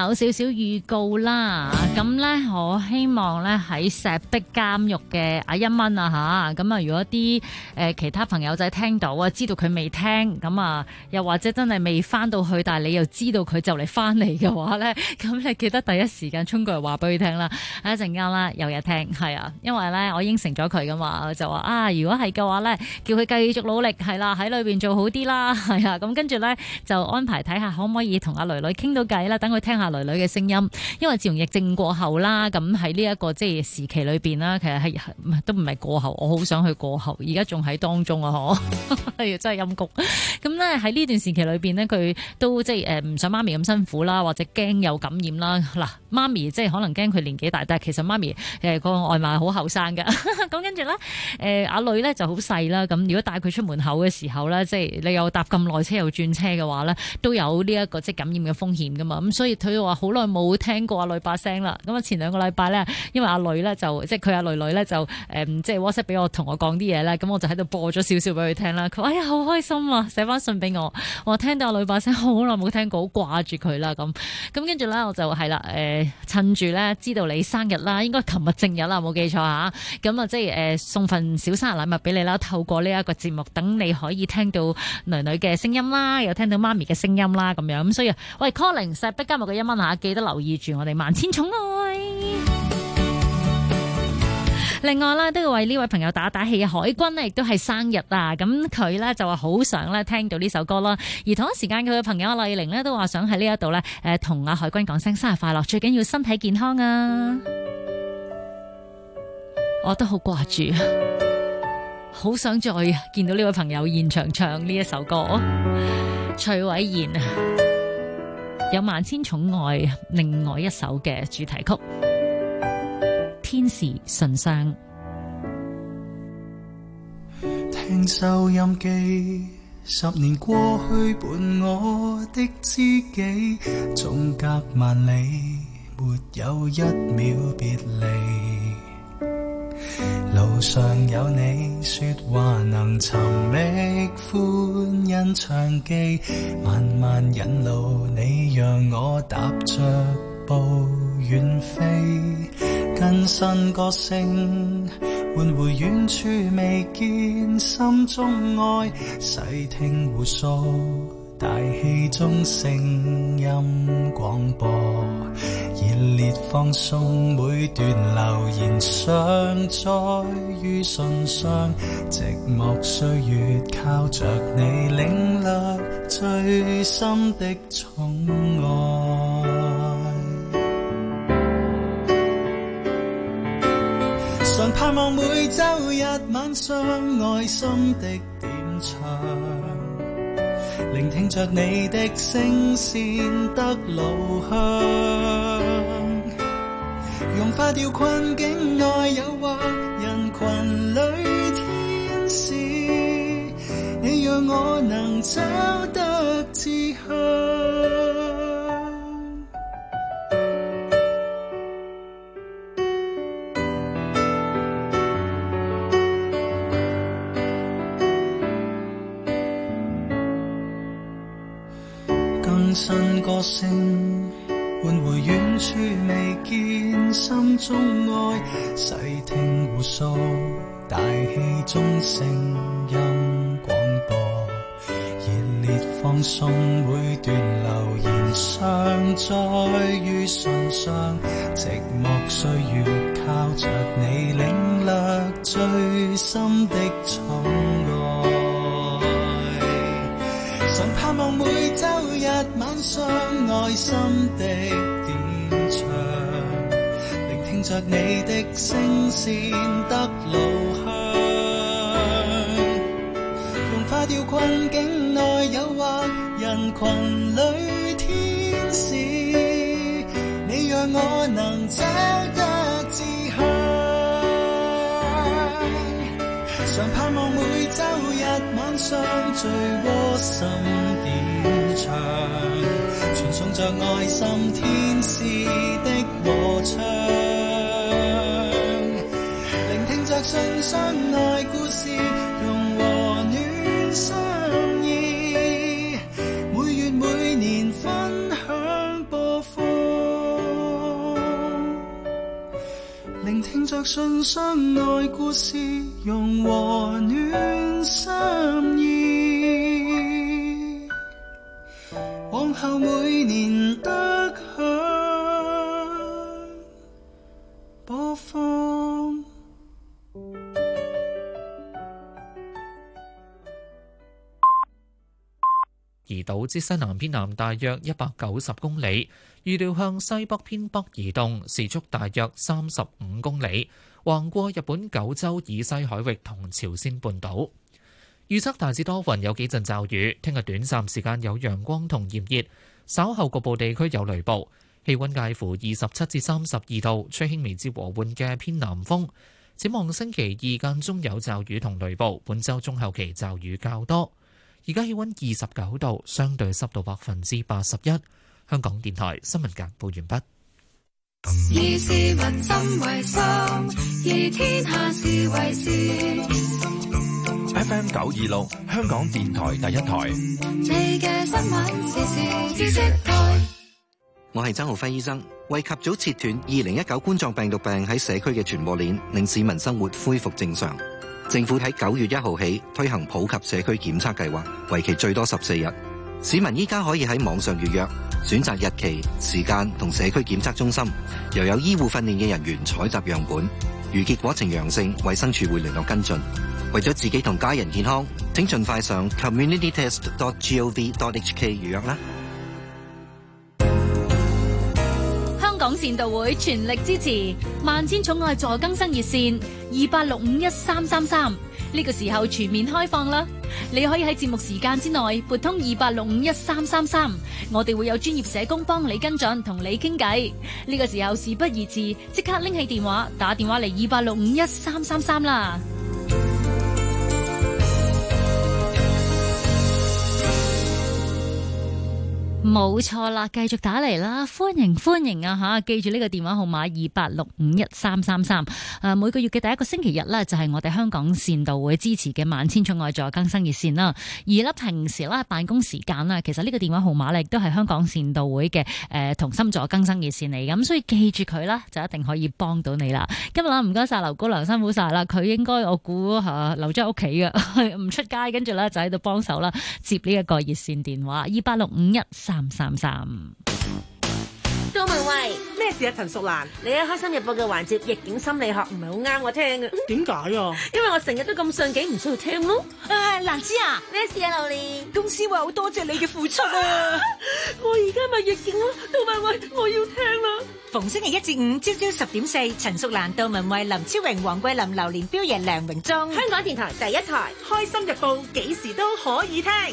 有少少預告啦。咁呢，我希望呢喺石壁監獄嘅阿一蚊啊吓，咁啊如果啲其他朋友仔聽到啊，知道佢未聽，咁啊又或者真係未翻到去，但係你又知道佢就嚟翻嚟嘅話呢，咁你記得第一時間衝過嚟話俾佢聽啦。一陣間啦，有嘢聽係啊，因為呢，我應承咗佢噶嘛，我就話啊，如果係嘅話呢，叫佢繼續努力係啦，喺裏邊做好啲啦，係啊，咁跟住呢，就安排睇下可唔可以同阿女女傾到偈啦，等佢聽下女女嘅聲音。因為自從疫症過後啦，咁喺呢一個即係時期裏邊啦，其實係都唔係過後，我好想去過後，而家仲喺當中啊，嗬，真係陰谷。咁咧喺呢段時期裏邊呢，佢都即係唔想媽咪咁辛苦啦，或者驚有感染啦。嗱，媽咪即係可能驚佢年紀大，但係其實媽咪個外貌好後生㗎。咁跟住咧，阿女咧就好細啦。咁如果帶佢出門口嘅時候咧，即係你又搭咁耐車又轉車嘅話咧，都有呢一個即係感染嘅風險噶嘛。咁所以佢話好耐冇聽過阿女把聲啦。咁啊前2個禮拜咧，因為阿女咧就即係佢阿女咧就即係 WhatsApp 俾我同我講啲嘢咧，咁我就喺度播咗少少俾佢聽啦。佢話哎呀好開心啊，寫翻信俾我，我聽到阿女把聲好耐冇聽過，好掛住佢啦咁。咁跟住咧我就係啦，趁住咧知道你生日啦，應該琴日正日啦，冇記錯嚇。咁啊即係送份小生日禮物俾你啦，透過呢一個節目，等你可以聽到女女嘅聲音啦，又聽到媽咪嘅聲音啦咁樣。咁所以喂 Calling 石壁監獄嘅1蚊嚇，記得留意住我哋萬千寵愛。另外啦，都要為呢位朋友打打氣嘅海軍呢，亦都係生日啊！咁佢呢就話好想咧聽到呢首歌啦。而同一時間佢嘅朋友麗玲呢都話想喺呢一度呢同阿海軍講聲生日快樂，最緊要身體健康啊！我都好掛住，好想再見到呢位朋友現場唱呢一首歌。徐偉賢有萬千寵愛另外一首嘅主題曲。天使信箱， 聽收音機，10年過去伴我的知己，縱隔萬里，沒有一秒別離。路上有你，說話能尋覓歡欣暢記，慢慢引路你，讓我踏着步遠飛。更新歌聲，喚回遠處未見心中愛，細聽互訴大氣中聲音廣播，熱烈放送每段留言上載於信箱，寂寞歲月靠着你領略最深的寵愛。常盼望每週日晚上愛心的點唱，聆聽着你的聲線得路向，融化掉困境內誘惑，人群裏天使，你讓我能找得志向。更新歌聲，喚回遠處未見心中愛，細聽互訴大氣中聲音廣播，熱烈放送每段留言上載於信箱，寂寞歲月靠着你領略最深的寵愛。常盼望每週日晚上愛心的點唱，聆聽着你的聲線得路向，融化掉困境內誘惑，人群裏天使，你讓我能找得志向。常盼望每週日晚上最窩心點唱，傳送着愛心天使的和唱，聆聽着信箱內故事，融和暖心意，每月每年分享播放。 着信箱內故事，融和暖心意。往後每年得享播放。 怡島之西南偏南大約190公里，預料向西北偏北移動，時速大約35公里，橫過日本九州以西海域同朝鮮半島。預測大致多雲，有幾陣驟雨。聽日短暫時間有陽光同炎熱，稍後局部地區有雷暴。氣溫介乎27至32度，吹輕微至和緩嘅偏南風。展望星期二間中有驟雨同雷暴，本週中後期驟雨較多。而家氣溫29度，相對濕度81%。香港電台新聞簡報完畢。 以市民心為心，以天下事為事。 FM 926，香港電台第一台。 你嘅新聞時事知識台。 我係曾浩輝醫生，為及早切斷2019冠狀病毒病喺社區嘅傳播鏈，令市民生活恢復正常。政府喺9月1號起推行普及社區檢測計劃，為期最多14日。市民依家可以喺網上預約，選擇日期、時間同社區檢測中心，又有醫護訓練嘅人員採集樣本。如結果呈陽性，衛生署會聯絡跟進。為咗自己同家人健康，請盡快上 communitytest.gov.hk 預約啦。 香港善道會全力支持萬千寵愛助更生熱線28651333，呢個時候全面開放啦！你可以喺節目時間之內撥通28651333，我哋會有專業社工幫你跟進，同你傾偈。呢個時候事不宜遲，即刻拎起電話打電話嚟28651333啦！ 冇錯啦，繼續打嚟啦，歡迎啊吓！記住呢個電話號碼28651333。每個月嘅第一個星期日呢，就係我哋香港善道會支持嘅萬千寵愛助更生熱線啦。而咧平時咧辦公時間啦，其實呢個電話號碼咧亦都係香港善道會嘅同心助更生熱線嚟，咁所以記住佢啦，就一定可以幫到你啦。今日啦，唔該晒劉姑娘，辛苦晒啦。佢應該我估留咗喺屋企嘅，唔出街，跟住咧就喺度幫手啦，接呢一個熱線電話28651333。 杜文慧，咩事啊？陳淑蘭，你喺《開心日報》嘅環節逆境心理學唔係好啱我聽嘅。點解啊？因為我成日都咁順境，唔需要聽咯。蘭芝啊，咩事啊？榴蓮，公司話好多謝你嘅付出啊！我而家咪逆境咯，杜文慧，我要聽啦。 逢星期一至五朝朝10點4，陳淑蘭、杜文慧、林超榮、黃桂林、榴蓮、標爺、梁榮忠， 香港電台第一台《開心日報》，幾時都可以聽。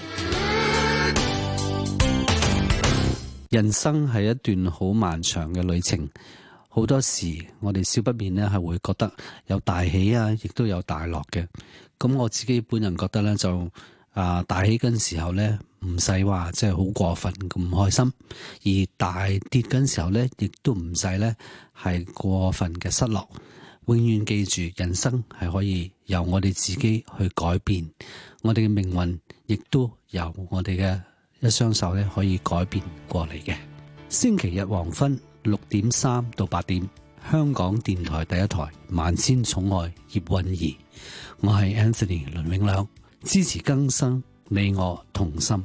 人生係一段好漫長嘅旅程，好多時我哋少不免咧係會覺得有大喜啊，亦都有大落嘅。咁我自己本人覺得咧就大喜嗰陣時候咧唔使話即係好過分咁開心，而大跌嗰陣時候咧亦都唔使咧係過分嘅失落。永遠記住，人生係可以由我哋自己去改變，我哋嘅命運亦都由我哋嘅一雙手咧可以改變過嚟嘅。星期日黃昏6點3到8點，香港電台第一台萬千寵愛葉韻儀，我係 Anthony 倫永亮，支持更生，你我同心。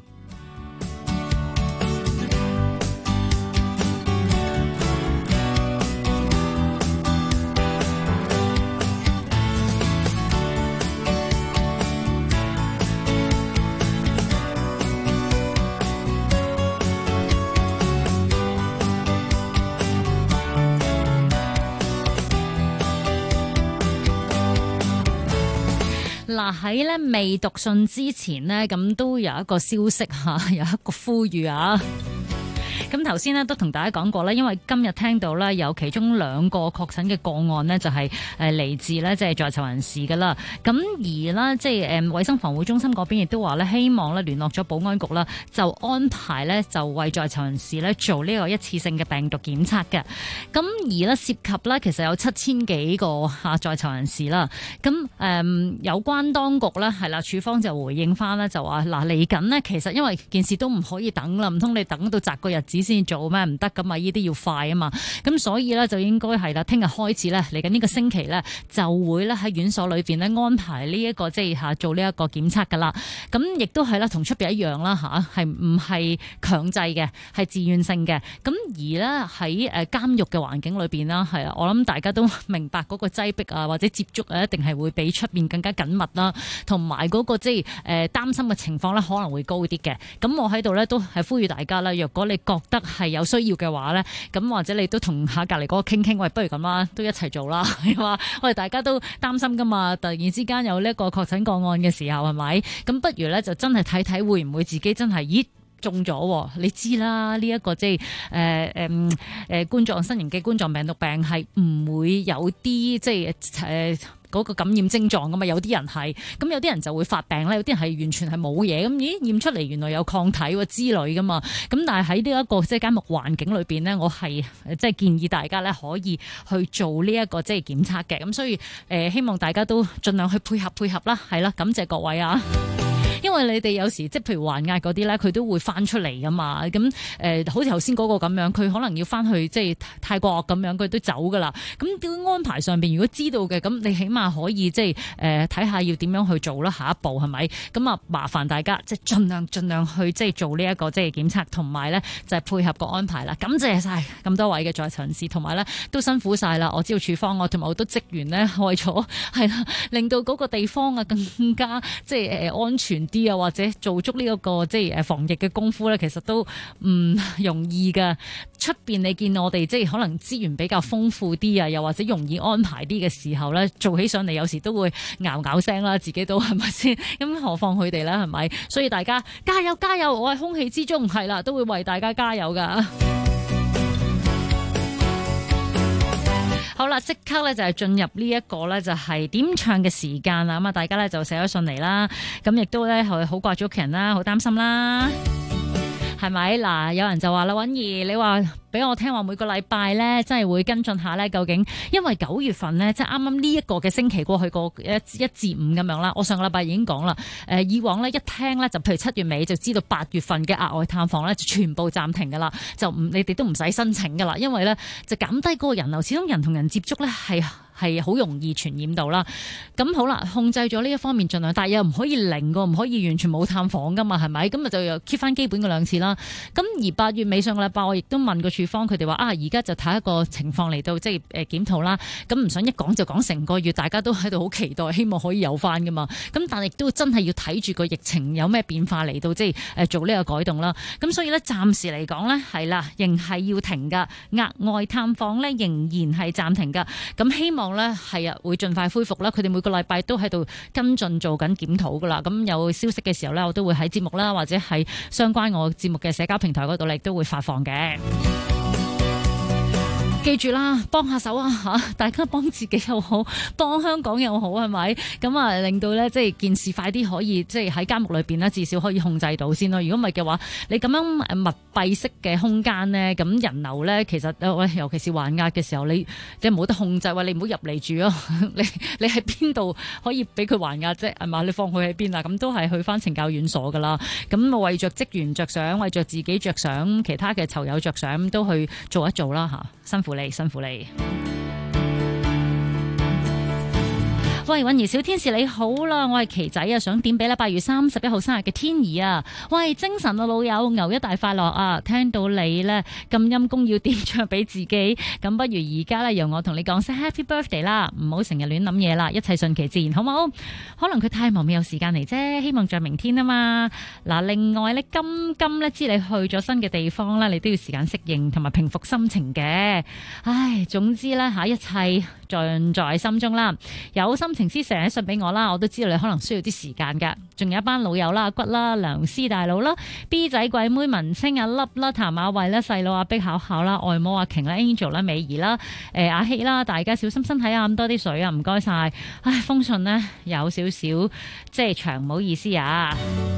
嗱，喺咧未讀信之前呢，咁都有一個消息吓，有一個呼籲啊。咁頭先呢都同大家講過啦，因為今日聽到咧有其中2個確診嘅個案呢，就係嚟自咧即係在囚人士噶啦。咁而啦即係衛生防護中心嗰邊亦都話咧，希望咧聯絡咗保安局啦，就安排咧就為在囚人士咧做呢個一次性嘅病毒檢測嘅。咁而咧涉及咧其實有7000幾個在囚人士啦。咁有關當局咧係啦，處方就回應翻咧就話嗱嚟緊呢，其實因為件事都唔可以等啦，唔通你等到擇個日子先做咩？唔得噶嘛，呢啲要快啊嘛。咁所以咧就應該係啦，聽日開始咧，嚟緊呢個星期咧就會咧喺院所裏邊咧安排呢一個即係嚇做呢一個檢測噶啦。咁亦都係啦，同出邊一樣啦嚇，係唔係強制嘅，係自願性嘅。咁而咧喺監獄嘅環境裏邊啦，係啊，我諗大家都明白嗰個擠迫啊或者接觸啊，一定係會比出邊更加緊密啦，同埋嗰個即係擔心嘅情況咧可能會高啲嘅。咁我喺度咧都係呼籲大家啦，若果你覺得係有需要嘅話咧，咁或者你都同下隔離嗰個傾傾，喂，不如咁啦，都一齊做啦，係嘛？我哋大家都擔心噶嘛，突然之間有呢一個確診個案嘅時候，係咪？咁不如咧就真係睇睇會唔會自己真係咦中咗？你知啦，呢一個即係冠狀新型嘅冠狀病毒病係唔會有啲即係嗰個感染症狀噶嘛，有啲人係，咁有啲人就會發病咧，有啲人係完全係冇嘢，咁咦驗出嚟原來有抗體喎之類噶嘛，咁但係喺呢一個即係監獄環境裏邊呢，我係即係建議大家咧可以去做呢一個即係檢測嘅，咁所以希望大家都盡量去配合啦，係啦，感謝各位啊！因為你哋有時即係譬如還押嗰啲咧，佢都會翻出嚟噶嘛。咁好似頭先嗰個咁樣，佢可能要翻去即係泰國咁樣，佢都走噶啦。咁安排上邊如果知道嘅，咁你起碼可以即係睇下要點樣去做啦。下一步係咪？咁啊麻煩大家即係盡量去即係做呢一個即係檢測，同埋咧就係配合個安排啦。感謝晒咁多位嘅在場人士，同埋咧都辛苦晒啦。我知道處方同埋好多職員咧為咗係啦，令到嗰個地方啊更加即係安全啲啊，或者做足呢一個即係防疫嘅功夫咧，其實都唔容易噶。出邊你見我哋即係可能資源比較豐富啲啊，又或者容易安排啲嘅時候咧，做起上嚟有時都會咬聲啦，自己都係咪先？咁何況佢哋咧係咪？所以大家加油加油！我喺空氣之中係啦，都會為大家加油噶。好啦，即刻咧就係進入呢一個咧就係點唱嘅時間啦。咁啊，大家咧就寫咗信嚟啦，咁亦都咧係好掛住屋企人啦，好擔心啦，係咪？嗱，有人就話啦，允兒，你話俾我聽話每個禮拜咧，真係會跟進下咧，究竟因為9月份咧，即係啱啱呢一個嘅星期過去過1至5咁樣啦。我上個禮拜已經講啦，以往咧一聽咧就譬如7月尾就知道8月份嘅額外探訪咧就全部暫停噶啦，就你哋都唔使申請噶啦，因為咧就減低嗰個人流，始終人同人接觸咧係好容易傳染到啦。咁好啦，控制咗呢一方面盡量，但係又唔可以零個，唔可以完全冇探訪噶嘛，係咪？咁啊就又 keep 翻基本嘅2次啦。咁而8月尾上個禮拜我亦都問過處方，佢哋話而家就睇一個情況嚟到即係檢討啦。咁唔想一講就講成個月，大家都喺度好期待，希望可以有翻噶嘛。咁但係亦都真係要睇住個疫情有咩變化嚟到即係做呢個改動啦。咁所以咧暫時嚟講咧係啦，仍係要停噶，額外探訪咧仍然係暫停噶。咁希望咧係啊會盡快恢復啦。佢哋每個禮拜都喺度跟進做緊檢討噶啦。咁有消息嘅時候咧，我都會喺節目啦，或者係相關我節目嘅社交平台嗰度，亦都會發放嘅。記住啦，幫下手啊嚇！大家幫自己又好，幫香港又好，係咪？咁啊，令到咧即係件事快啲可以即係喺監獄裏邊咧，至少可以控制到先咯。如果唔係嘅話，你咁樣密閉式嘅空間咧，咁人流咧，其實尤其是還押嘅時候，你冇得控制，話你唔好入嚟住咯。你喺邊度可以俾佢還押啫？係嘛？你放佢喺邊啊？咁都係去翻懲教院所噶啦。咁為着職員着想，為着自己着想，其他嘅囚友着想，都去做一做啦嚇。辛苦你。喂，允兒小天使你好啦，我係琪仔啊，想點俾咧8月31號生日嘅天兒啊。喂，精神啊老友，牛一大快樂啊！聽到你咧咁陰公要點唱俾自己，咁不如而家咧由我同你講聲 Happy Birthday 啦，唔好成日亂諗嘢啦，一切順其自然，好唔好？可能佢太忙未有時間嚟啫，希望在明天啊嘛。嗱，另外咧金咧知你去咗新嘅地方啦，你都要時間適應同埋平復心情嘅。唉，總之咧一切盡在心中啦。有心情師成日信俾我啦，我都知道你可能需要啲時間噶。仲有一班老友啦，阿骨啦，梁師大佬啦 ，B 仔鬼妹文清阿粒啦，譚亞慧啦，細佬阿碧巧巧啦，外母阿瓊啦 ，Angel 啦，美儀啦，阿希啦，大家小心身體啊，飲多啲水啊，唔該晒。唉，封信呢有少少即係長，唔好意思啊。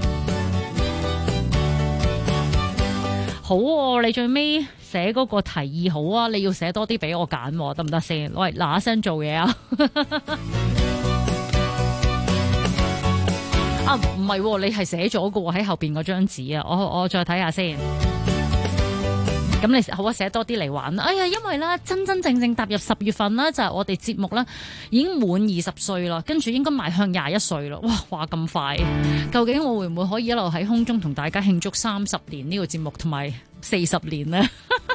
好啊，你最尾寫嗰個提議好啊，你要寫多啲俾我揀，得唔得先？喂，嗱一聲做嘢啊！啊，唔係，你係寫咗嘅喎，喺後邊嗰張紙啊，我再睇下先。 咁你好啊，寫多啲嚟玩。哎呀，因為咧真真正正踏入10月份啦，就係、是、我哋節目咧已經滿20歲啦，跟住應該邁向21歲啦。哇，話咁快，究竟我會唔會可以一路喺空中同大家慶祝30年呢個節目，同埋40年呢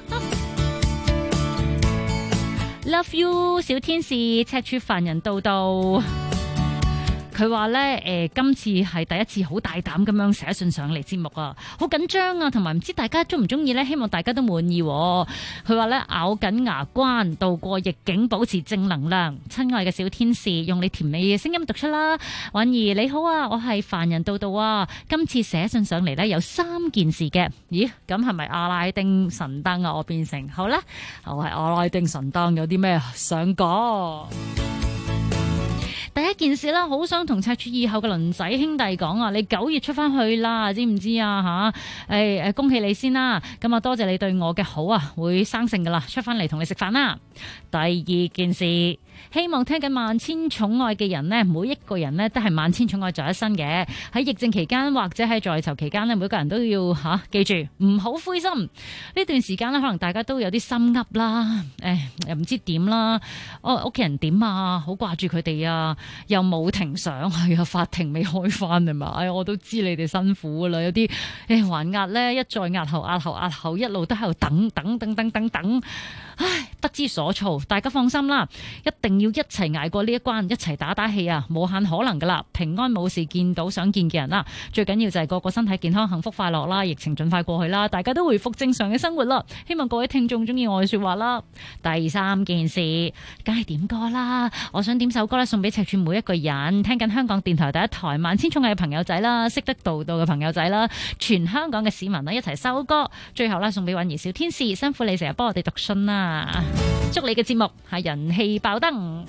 ？Love you， 小天使，赤柱凡人道道。佢話咧，今次係第一次好大膽咁樣寫信上嚟節目啊，好緊張啊，同埋唔知大家中唔中意咧，希望大家都滿意。佢話咧，咬緊牙關度過逆境，保持正能量。親愛嘅小天使，用你甜美嘅聲音讀出啦。婉兒你好啊，我係凡人道道啊。今次寫信上嚟咧有3件事嘅。咦，咁係咪阿拉丁神燈啊？我變成好啦，我係阿拉丁神燈，有啲咩想講？第一件事啦，好想同赤柱以後嘅鄰仔兄弟講啊，你9月出翻去啦，知唔知啊？吓，恭喜你先啦，咁啊多謝你對我嘅好啊，會生性噶啦，出翻嚟同你食飯啦。第二件事，希望聽緊萬千寵愛嘅人呢，每一個人呢都係萬千寵愛在一身嘅。喺疫症期間或者喺在囚期間呢，每個人都要記住唔好灰心。呢段時間呢，可能大家都有啲心噏啦，又唔知點啦，屋企人點啊，好掛住佢哋啊，又冇庭上，係啊，法庭未開翻啊嘛，我都知你哋辛苦噶啦，有啲還押呢，一再押後，一路都喺度等，唉，不知所措。大家放心啦，一定要一齊捱過呢一關，一齊打氣啊！無限可能噶啦，平安冇事，見到想見嘅人啦。最緊要就係個個身體健康、幸福快樂啦，疫情盡快過去啦，大家都回復正常嘅生活啦。希望各位聽眾中意我嘅說話啦。第3件事，梗係點歌啦！我想點首歌咧，送俾赤柱每一個人，聽緊香港電台第一台萬千寵愛嘅朋友仔啦，識得道道嘅朋友仔啦，全香港嘅市民啦，一齊收歌。最後咧，送俾允兒小天使，辛苦你成日幫我哋讀信啦！祝你嘅節目係人氣爆燈。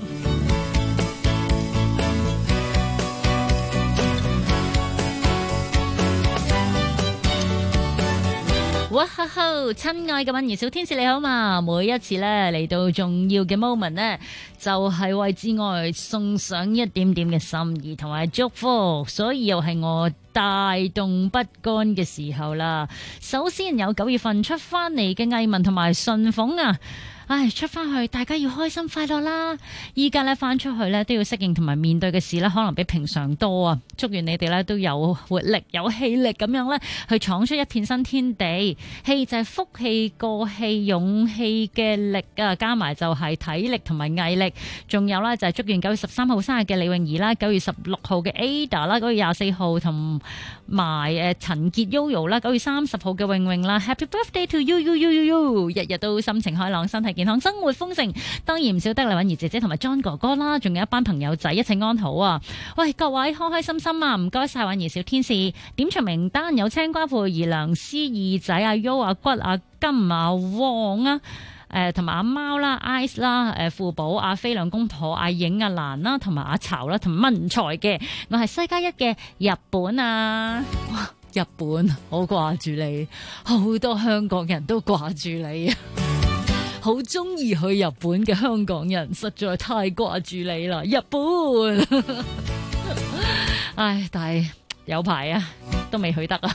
哇哈哈！親愛嘅允兒小天使你好嘛？每一次咧嚟到重要嘅 moment 呢，就係為摯愛送上一點點嘅心意同埋祝福，所以又係我大動不乾嘅時候啦。首先有9月份出翻嚟嘅藝文同埋順豐啊！唉，出翻去大家要開心快樂啦！依家咧翻出去咧都要適應同埋面對嘅事咧，可能比平常多啊！祝願你哋咧都有活力、有氣力咁樣咧，去闖出一片新天地。氣就係福氣、過氣、勇氣嘅力啊，加埋就係體力同埋毅力。仲有啦，就係祝願9月13號生日嘅李詠儀啦，9月16號嘅 Ada 啦，9月24號同埋陳潔 Yoyo 啦，9月30號嘅詠詠啦 ，Happy Birthday to you！ 日日都心情開朗，身體健康，生活豐盛。當然唔少得李允兒姐姐同埋 John 哥哥啦，仲有一班朋友仔一齊安好啊！喂，各位開開心心啊！唔該晒允兒小天使，點場名單有青瓜、佩兒、梁思、二仔、阿 U、阿骨、阿金、阿旺啊！同埋阿貓啦、Ice 啦、富寶、阿飛兩公婆、阿影、阿蘭啦，同埋阿巢啦，同埋文財嘅，我係西加一嘅日本啊！哇，日本好掛住你，好多香港人都掛住你啊！好中意去日本嘅香港人，實在太掛住你啦！日本，唉，但係有排啊，都未去得啊！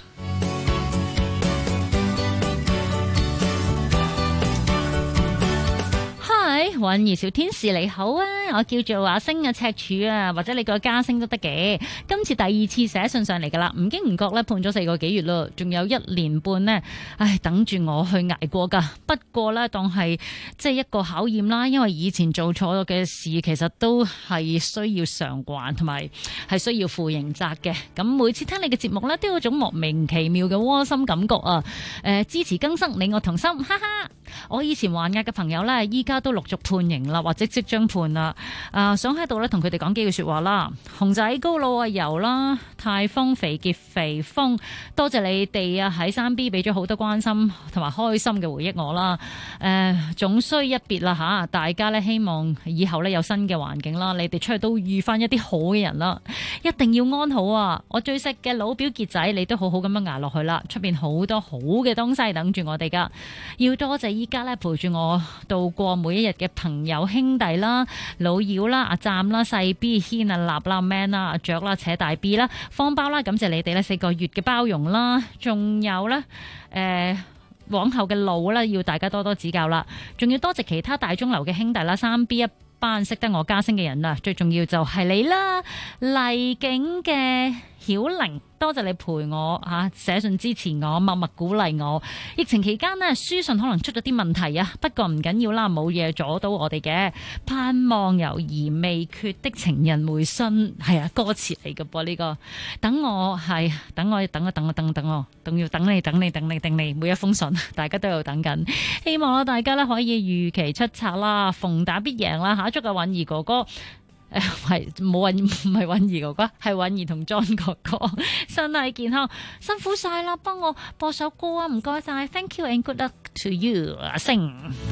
允兒小天使你好啊，我叫做阿星啊，赤柱啊，或者你叫嘉星都得嘅。今次第2次寫信上嚟噶啦，唔經唔覺咧判咗4個幾月咯，仲有1年半呢，唉，等住我去捱過噶。不過咧，當係即係一個考驗啦，因為以前做錯嘅事，其實都係需要償還，同埋係需要負刑責嘅。咁每次聽你嘅節目咧，都有種莫名其妙嘅窩心感覺啊！支持更新，你我同心，哈哈！我以前還押嘅朋友咧，依家都陸續判刑啦，或者即將判啦。想喺度咧同佢哋講幾句說話啦。熊仔高佬啊，油啦，泰豐肥傑肥豐，多謝你哋啊喺3 B 俾咗好多關心同埋開心嘅回憶我啦。總需一別啦吓，大家咧希望以後咧有新嘅環境啦，你哋出去都遇翻一啲好嘅人啦，一定要安好啊！我最識嘅老表傑仔，你都好好咁樣捱落去啦，出邊好多好嘅東西等住我哋噶，要多謝依家咧陪住我度過每一日嘅朋友兄弟啦、老妖啦、阿湛啦、細 B 軒啊、立啦、Man 啦、阿雀啦、扯大 B 啦、方包啦，感謝你哋咧4個月嘅包容啦，仲有咧往後嘅路咧，要大家多多指教啦。仲要多謝其他大中流嘅兄弟啦，3B 一班識得我加星嘅人啦，最重要就係你啦，麗景嘅曉玲，多謝你陪我寫信支持我，默默鼓勵我。疫情期間呢，書信可能出咗啲問題啊，不過唔緊要啦，冇嘢阻到我哋嘅。盼望猶豫未決的情人回信，係啊，歌詞嚟嘅噃呢個。等我，仲要等你，每一封信大家都有等緊。希望大家咧可以如期出冊啦，逢打必贏啦嚇！祝個允兒哥哥。係冇允，唔係允兒哥哥，係允兒同 John 哥哥身體健康，辛苦晒啦！幫我播首歌啊，唔該晒 ，Thank you and good luck to you， 阿星。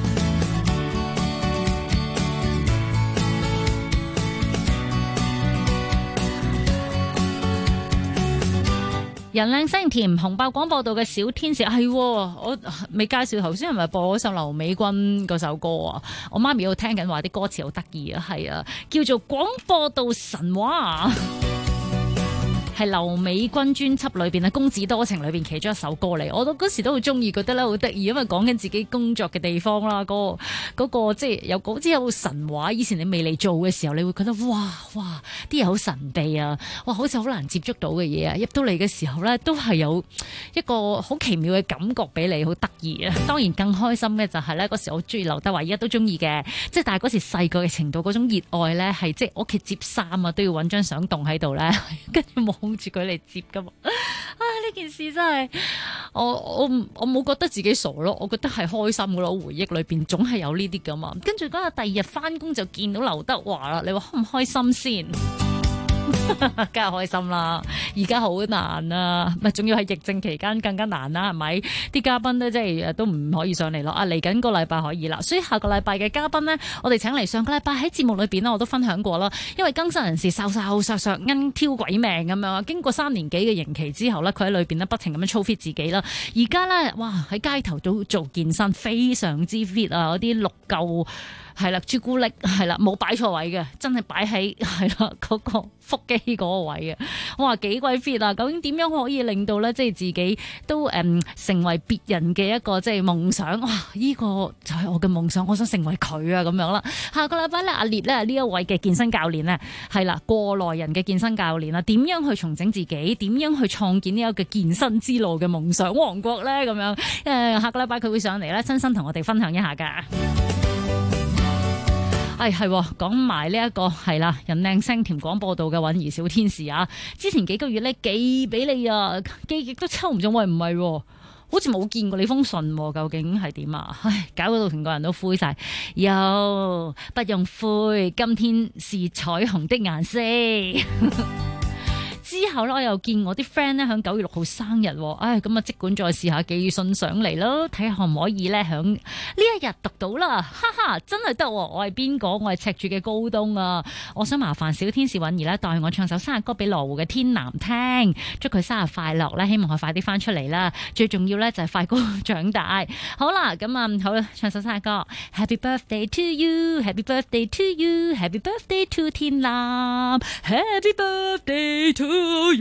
人靚聲甜，紅爆廣播道嘅小天使係，我未介紹頭先係咪播嗰首劉美君嗰首歌啊？我媽咪喺度聽緊話啲歌詞好得意啊，係啊，叫做廣播道神話。係劉美君專輯裏邊啊，《公子多情》裏邊其中一首歌嚟，我嗰時都好中意，覺得咧好得意，因為講緊自己工作嘅地方啦，嗰個即係有好似有神話。以前你未嚟做嘅時候，你會覺得哇啲嘢好神秘啊，哇好似好難接觸到嘅嘢啊，入到嚟嘅時候咧都係有一個好奇妙嘅感覺俾你，好得意啊！當然更開心嘅就係咧嗰時我中意劉德華，而家都中意嘅，即係但係嗰時細個嘅程度嗰種熱愛咧係即係屋企接衫啊都要揾張相棟喺度咧，跟住望住佢嚟接噶嘛，呢件事真係我冇覺得自己傻咯，我覺得係開心噶咯，回憶裏邊總係有呢啲噶嘛。跟住嗰日第二日翻工就見到劉德華啦，你話開唔開心先？梗係開心啦！而家好難啊，咪仲要係疫症期間更加難啦，係咪？啲嘉賓咧即係都唔可以上嚟咯。嚟緊個禮拜可以啦，所以下個禮拜嘅嘉賓呢，我哋請嚟上個禮拜喺節目裏邊呢，我都分享過啦。因為更新人士瘦削因挑鬼命咁樣，經過3年幾嘅刑期之後呢，佢喺裏邊呢不停咁樣操 fit 自己啦。而家呢，哇喺街頭都做健身，非常之 fit 啊！嗰啲6嚿係啦，朱古力係啦，冇擺錯位嘅，真係擺喺係啦嗰個腹肌嗰個位嘅。我話幾鬼 fit 啊！究竟點樣可以令到咧，即係自己都成為別人嘅一個即係夢想？哇！呢個就係我嘅夢想，我想成為佢啊咁樣啦。下個禮拜咧，阿烈咧呢一位嘅健身教練咧，係啦過來人嘅健身教練啦，點樣去重整自己？點樣去創建呢一個健身之路嘅夢想王國咧？咁樣下個禮拜佢會上嚟咧，親身同我哋分享一下㗎。係講埋呢一個係啦，人靚聲甜廣播道嘅允兒小天使啊！之前幾個月咧寄俾你啊，寄極都抽唔中，喂唔係，好似冇見過你封信，究竟係點啊？唉，搞到成個人都灰晒。又不用灰，今天是彩虹的顏色。之後咧，我又見我啲 friend 咧響9月6號生日，咁啊即管再試下寄信上嚟咯，睇下可唔可以咧響呢一日讀到啦，哈哈，真係得！我係邊個？我係赤柱嘅高東啊！我想麻煩小天使允兒咧代我唱首生日歌俾羅湖嘅天南聽，祝佢生日快樂咧！希望佢快啲翻出嚟啦，最重要咧就係快高長大。好啦，咁啊好啦，唱首生日歌 ，Happy birthday to you，Happy birthday to you，Happy birthday to 天南 ，Happy birthday to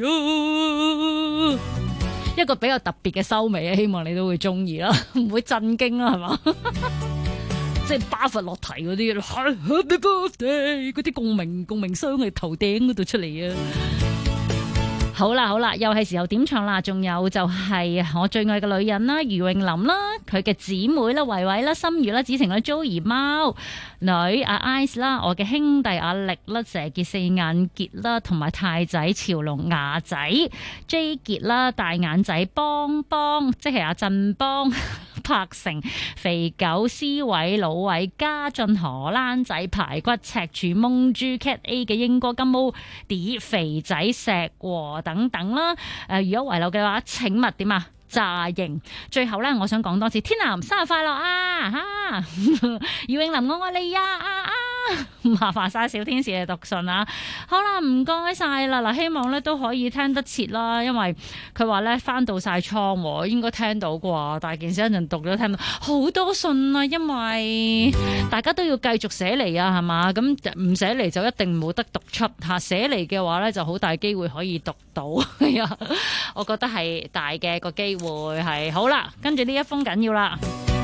一個比較特別嘅收尾啊，希望你都會中意啦，唔會震驚啦，係嘛？即係巴伐洛提嗰啲 Happy Birthday 嗰啲共鳴箱喺頭頂嗰度出嚟啊！好啦，又係時候點唱啦，仲有就係我最愛嘅女人啦，余詠琳啦，佢嘅姊妹啦，維維啦，心如啦，子晴啦，Joey 貓女阿 Ice 啦，我嘅兄弟阿力啦，謝傑四眼傑啦，同埋太仔潮龍牙仔 J 傑啦，大眼仔邦邦，即係阿振邦。柏成、肥狗、思偉、老偉、家俊、荷蘭仔、排骨、赤柱、蒙豬、Cat A 嘅英國金毛、啲肥仔、石和等等啦。如果遺漏嘅話，請勿點啊？炸型。最後咧，我想講多次，天南生日快樂啊！余詠琳，我愛你啊！ 麻煩晒小天使嘅讀信啊！好啦，唔該晒啦，嗱，希望咧都可以聽得切啦，因為佢話咧翻到晒倉，應該聽到啩，但係件事一陣讀咗聽到好多信啊，因為大家都要繼續寫嚟啊，係嘛？咁唔寫嚟就一定冇得讀出吓，寫嚟嘅話咧就好大機會可以讀到，係啊，我覺得係大嘅個機會係好啦，跟住呢一封緊要啦。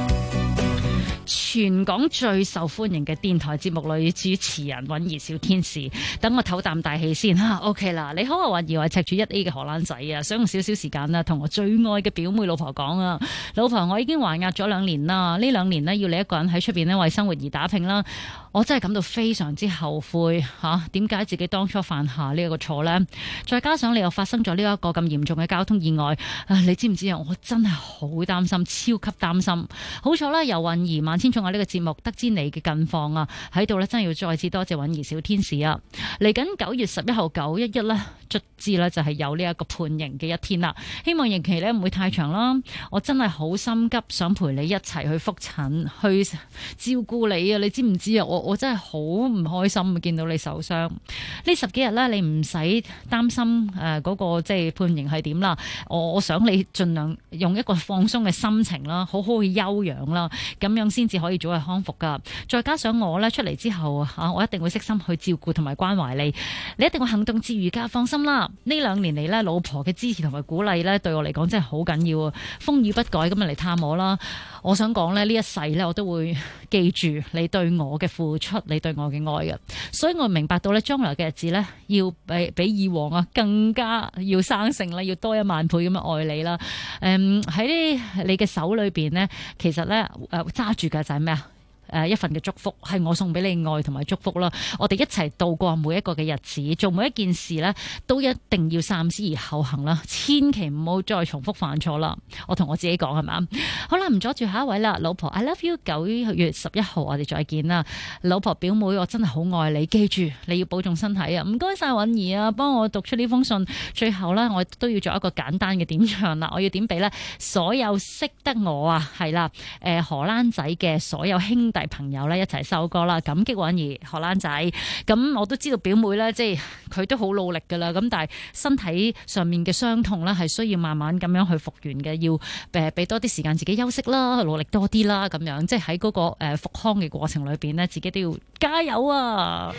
全港最受歡迎嘅電台節目女主持人韻兒小天使，等我唞啖大氣先吓。OK 啦，你好啊，韻兒，我係赤柱1A嘅荷蘭仔啊，想用少少時間啦，同我最愛嘅表妹老婆講啊，老婆，我已經還押咗2年啦，呢2年呢，要你一個人喺出邊呢為生活而打拼啦，我真係感到非常之後悔吓，點解自己當初犯下呢一個錯呢？再加上你又發生咗呢一個咁嚴重嘅交通意外，你知唔知啊？我真係好擔心，超級擔心。好彩啦，由韻兒萬千寵愛呢個節目得知你嘅近況啊，喺度咧真係要再次多謝韻兒小天使啊！嚟緊9月11號911咧，卒之咧就係有呢一個判刑嘅一天啦。希望刑期咧唔會太長啦。我真係好心急，想陪你一齊去覆診，去照顧你啊！你知唔知啊？我真係好唔開心啊！見到你受傷呢10幾日咧，你唔使擔心嗰個即係判刑係點啦。我想你盡量用一個放鬆嘅心情啦，好好去休養啦，咁樣先至可以早日康復噶。再加上我咧出嚟之後我一定會悉心去照顧同埋關懷你，你一定會行動自如噶，放心啦。呢2年嚟咧，老婆嘅支持同埋鼓勵咧，對我嚟講真係好緊要啊！風雨不改咁嚟探我啦。我想講咧，呢一世咧，我都會記住你對我嘅付出，你對我嘅愛嘅。所以我明白到咧，將來嘅日子咧，要比以往更加要生性啦，要多1萬倍咁樣愛你啦。喺你嘅手裏邊呢，其實咧揸住嘅就係咩啊？一份嘅祝福係我送俾你愛同埋祝福啦，我哋一齊度過每一個嘅日子，做每一件事呢，都一定要三思而後行啦，千祈唔好再重複犯錯啦。我同我自己講係嘛？好啦，唔阻住下一位啦，老婆 I love you。9月11號我哋再見啦，老婆表妹，我真係好愛你，記住你要保重身體啊！唔該晒韻兒啊，幫我讀出呢封信。最後呢，我都要做一個簡單嘅點唱啦，我要點俾呢所有識得我啊，係啦，荷蘭仔嘅所有兄弟朋友咧一齊收歌啦，感激韻兒荷蘭仔。咁我都知道表妹咧，即係佢都好努力噶啦，咁但係身體上面嘅傷痛咧係需要慢慢咁樣去復原嘅，要俾多啲時間自己休息啦，努力多啲啦，咁樣即係喺嗰個復康嘅過程裏邊咧，自己都要加油啊！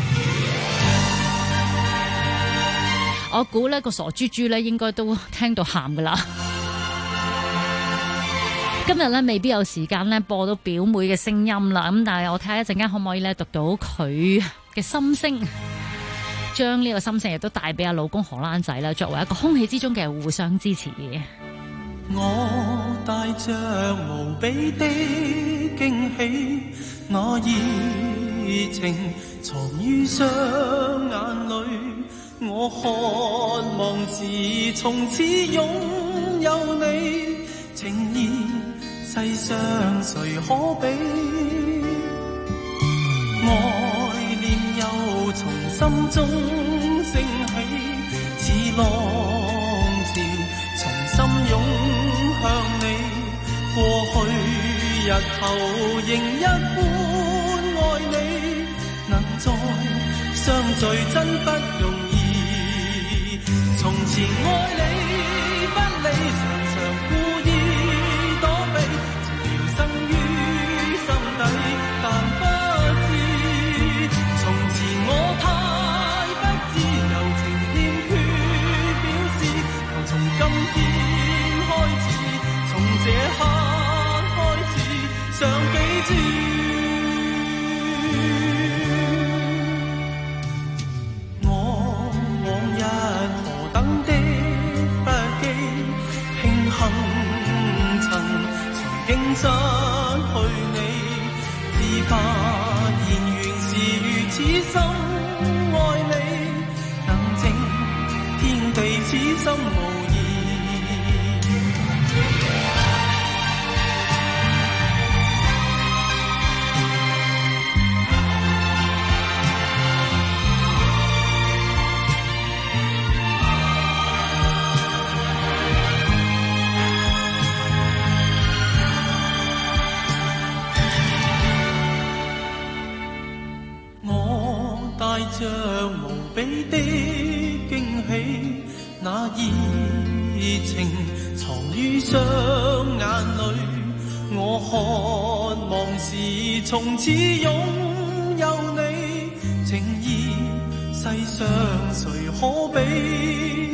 我估呢個傻豬豬咧應該都聽到喊噶啦。今日咧未必有時間咧播到表妹嘅聲音啦，咁但係我睇下一陣間可唔可以咧讀到佢嘅心聲，將呢個心聲亦都帶俾阿老公荷蘭仔啦，作為一個空氣之中嘅互相支持。 我帶着無比的驚喜，我熱情藏於雙眼裏，我渴望是從此擁有你，情意世上誰可比？愛念又從心中升起，似浪潮從心湧向你。過去日後仍一般愛你，能再相聚真不容易。從前愛你不理，常常故意但不知，從前我太不知，柔情欠缺表示，求從今天開始，從這刻開始，想記住，我往日何等的不羈，慶幸曾經失去你。發現原是如此深愛你，能證天地此心無疑。 避的驚喜，那熱情藏於雙眼裏。我渴望是從此擁有你，情意世上誰可比？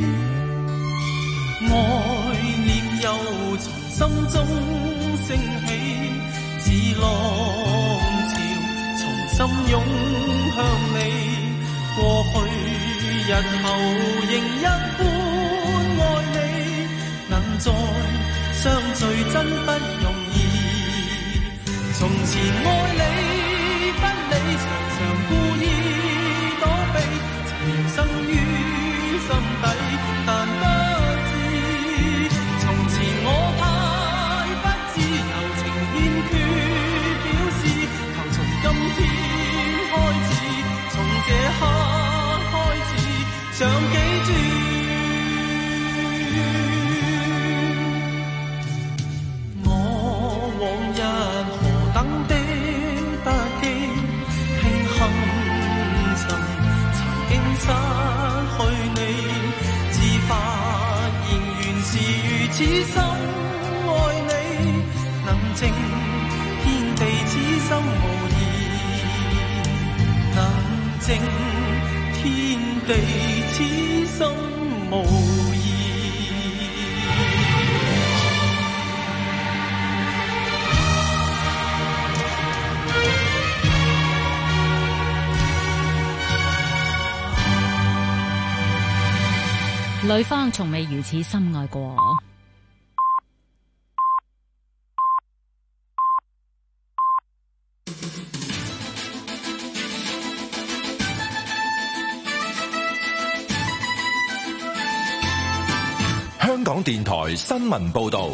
愛念又從心中升起，似浪潮從心湧向你。過去日後仍一般愛你，能再相聚真不容易。從前愛你不理，常常故意躲避，情仍生於心底，但不知從前我太不知，柔情欠缺表示，求從今天開始，從這刻開始想記住。失去你，自發現原是如此深愛你，能證天地此心無疑，能證天地此心無疑。 女方從未如此深愛過。 香港電台新聞報道。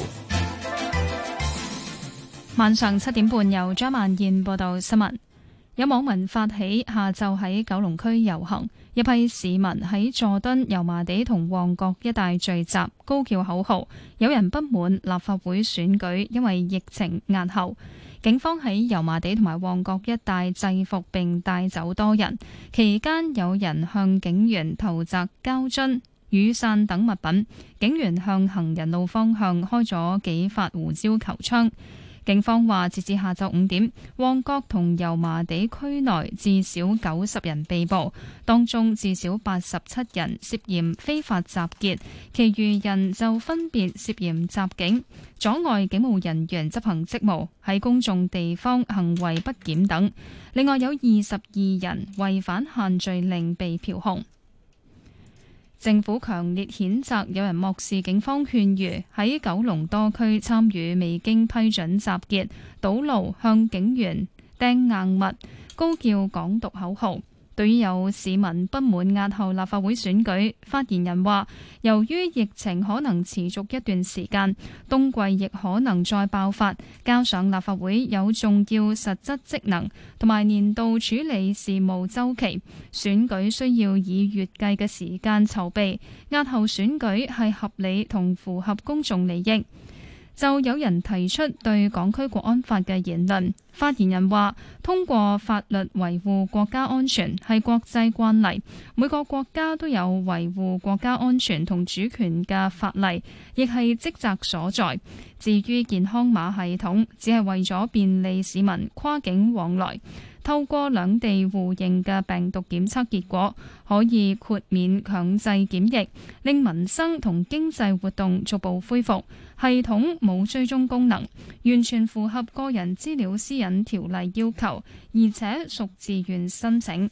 晚上7點半，由張曼燕報道新聞。有網民發起下晝喺九龍區遊行，一批市民喺佐敦、油麻地同旺角一帶聚集，高叫口號。有人不滿立法會選舉因為疫情押後，警方喺油麻地同埋旺角一帶制服並帶走多人，期間有人向警員投擲膠樽、雨傘等物品，警員向行人路方向開咗幾發胡椒球槍。警方話，截至下晝5點，旺角同油麻地區內至少90人被捕，當中至少87人涉嫌非法集結，其餘人就分別涉嫌襲警、阻礙警務人員執行職務、喺公眾地方行為不檢等。另外有22人違反限聚令被票控。政府強烈譴責有人漠視警方勸喻，喺九龍多區參與未經批准集結、堵路、向警員掟硬物、高叫港獨口號。對於有市民不滿押後立法會選舉，發言人話，由於疫情可能持續一段時間，冬季亦可能再爆發，加上立法會有重要實質職能同埋年度處理事務週期，選舉需要以月計嘅時間籌備，押後選舉係合理同符合公眾利益。就有人提出對港區國安法嘅言論，發言人話，通過法律維護國家安全係國際慣例，每個國家都有維護國家安全同主權嘅法例，亦係職責所在。至於健康碼系統，只係為咗便利市民跨境往來，透過兩地互認嘅病毒檢測結果，可以豁免強制檢疫，令民生同經濟活動逐步恢復。系統冇追蹤功能，完全符合個人資料私隱條例要求，而且屬自願申請。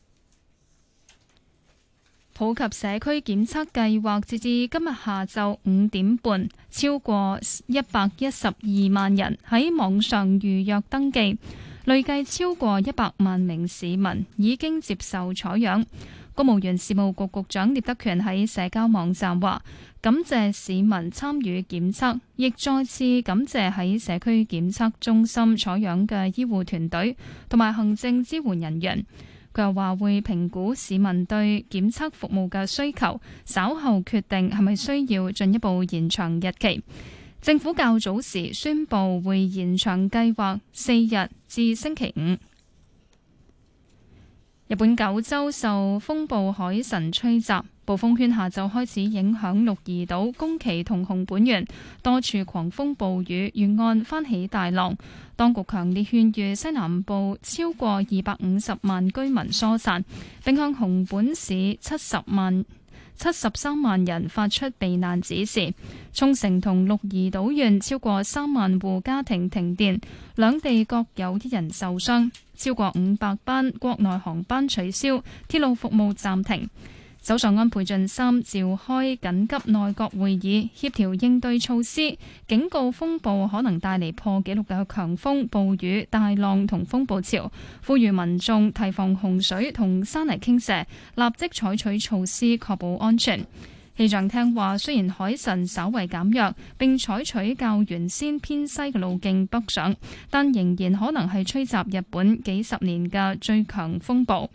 普及社區檢測計劃截至今日下晝5點半，超過112萬人喺網上預約登記，累計超過100萬名市民已經接受採樣。公務員事務局局長聶德權喺社交網站話，感謝市民參與檢測，亦再次感謝喺社區檢測中心採樣嘅醫護團隊同埋行政支援人員。佢又話會評估市民對檢測服務嘅需求，稍後決定係咪需要進一步延長日期。政府較早時宣布會延長計劃4日至星期5。 日本九州受風暴海神吹襲，暴風圈下晝開始影響鹿兒島、宮崎同熊本縣，多處狂風暴雨，沿岸翻起大浪。當局強烈勸喻西南部超過250萬居民疏散，並向熊本市73萬人發出避難指示。沖繩同鹿兒島縣超過3萬戶家庭停電，兩地各有1人受傷，超過500班國內航班取消，鐵路服務暫停。首相安倍晉三召開緊急內閣會議，協調應對措施，警告風暴可能帶嚟破紀錄嘅強風、暴雨、大浪同風暴潮，呼籲民眾提防洪水同山泥傾瀉，立即採取措施確保安全。氣象廳話，雖然海神稍為減弱，並採取較原先偏西嘅路徑北上，但仍然可能係吹襲日本幾十年嘅最強風暴。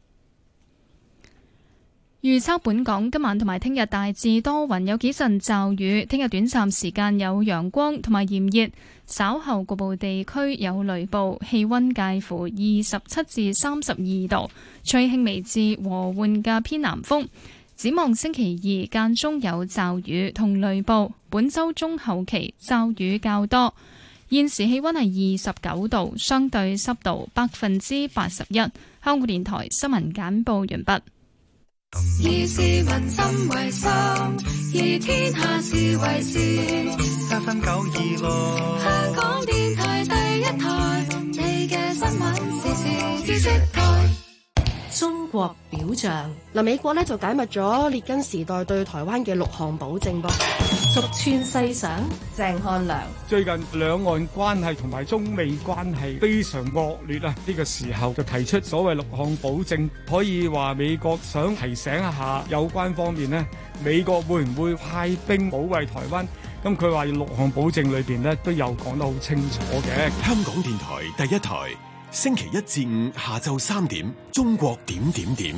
預測本港今晚同埋聽日大致多雲，有幾陣驟雨。聽日短暫時間有陽光同埋炎熱，稍後局部地區有雷暴。氣溫介乎27至32度，吹輕微至和緩嘅偏南風。展望星期二間中有驟雨同雷暴，本週中後期驟雨較多。現時氣溫係29度，相對濕度81%。香港電台新聞簡報完畢。 以市民心為心，以天下事為事。 7分926， 香港電台第一台，你嘅新聞時事知識台。 中國表象美國就解密咗列根時代對台灣嘅6項保證噃。 蜀川西想鄭漢良， 最近兩岸關係同埋中美關係非常惡劣啊！呢個時候就提出所謂6項保證，可以話美國想提醒一下有關方面呢，美國會唔會派兵保衛台灣？咁佢話6項保證裏邊呢都有講得好清楚嘅。 香港電台第一台，星期1至5下晝3點，中國點點點。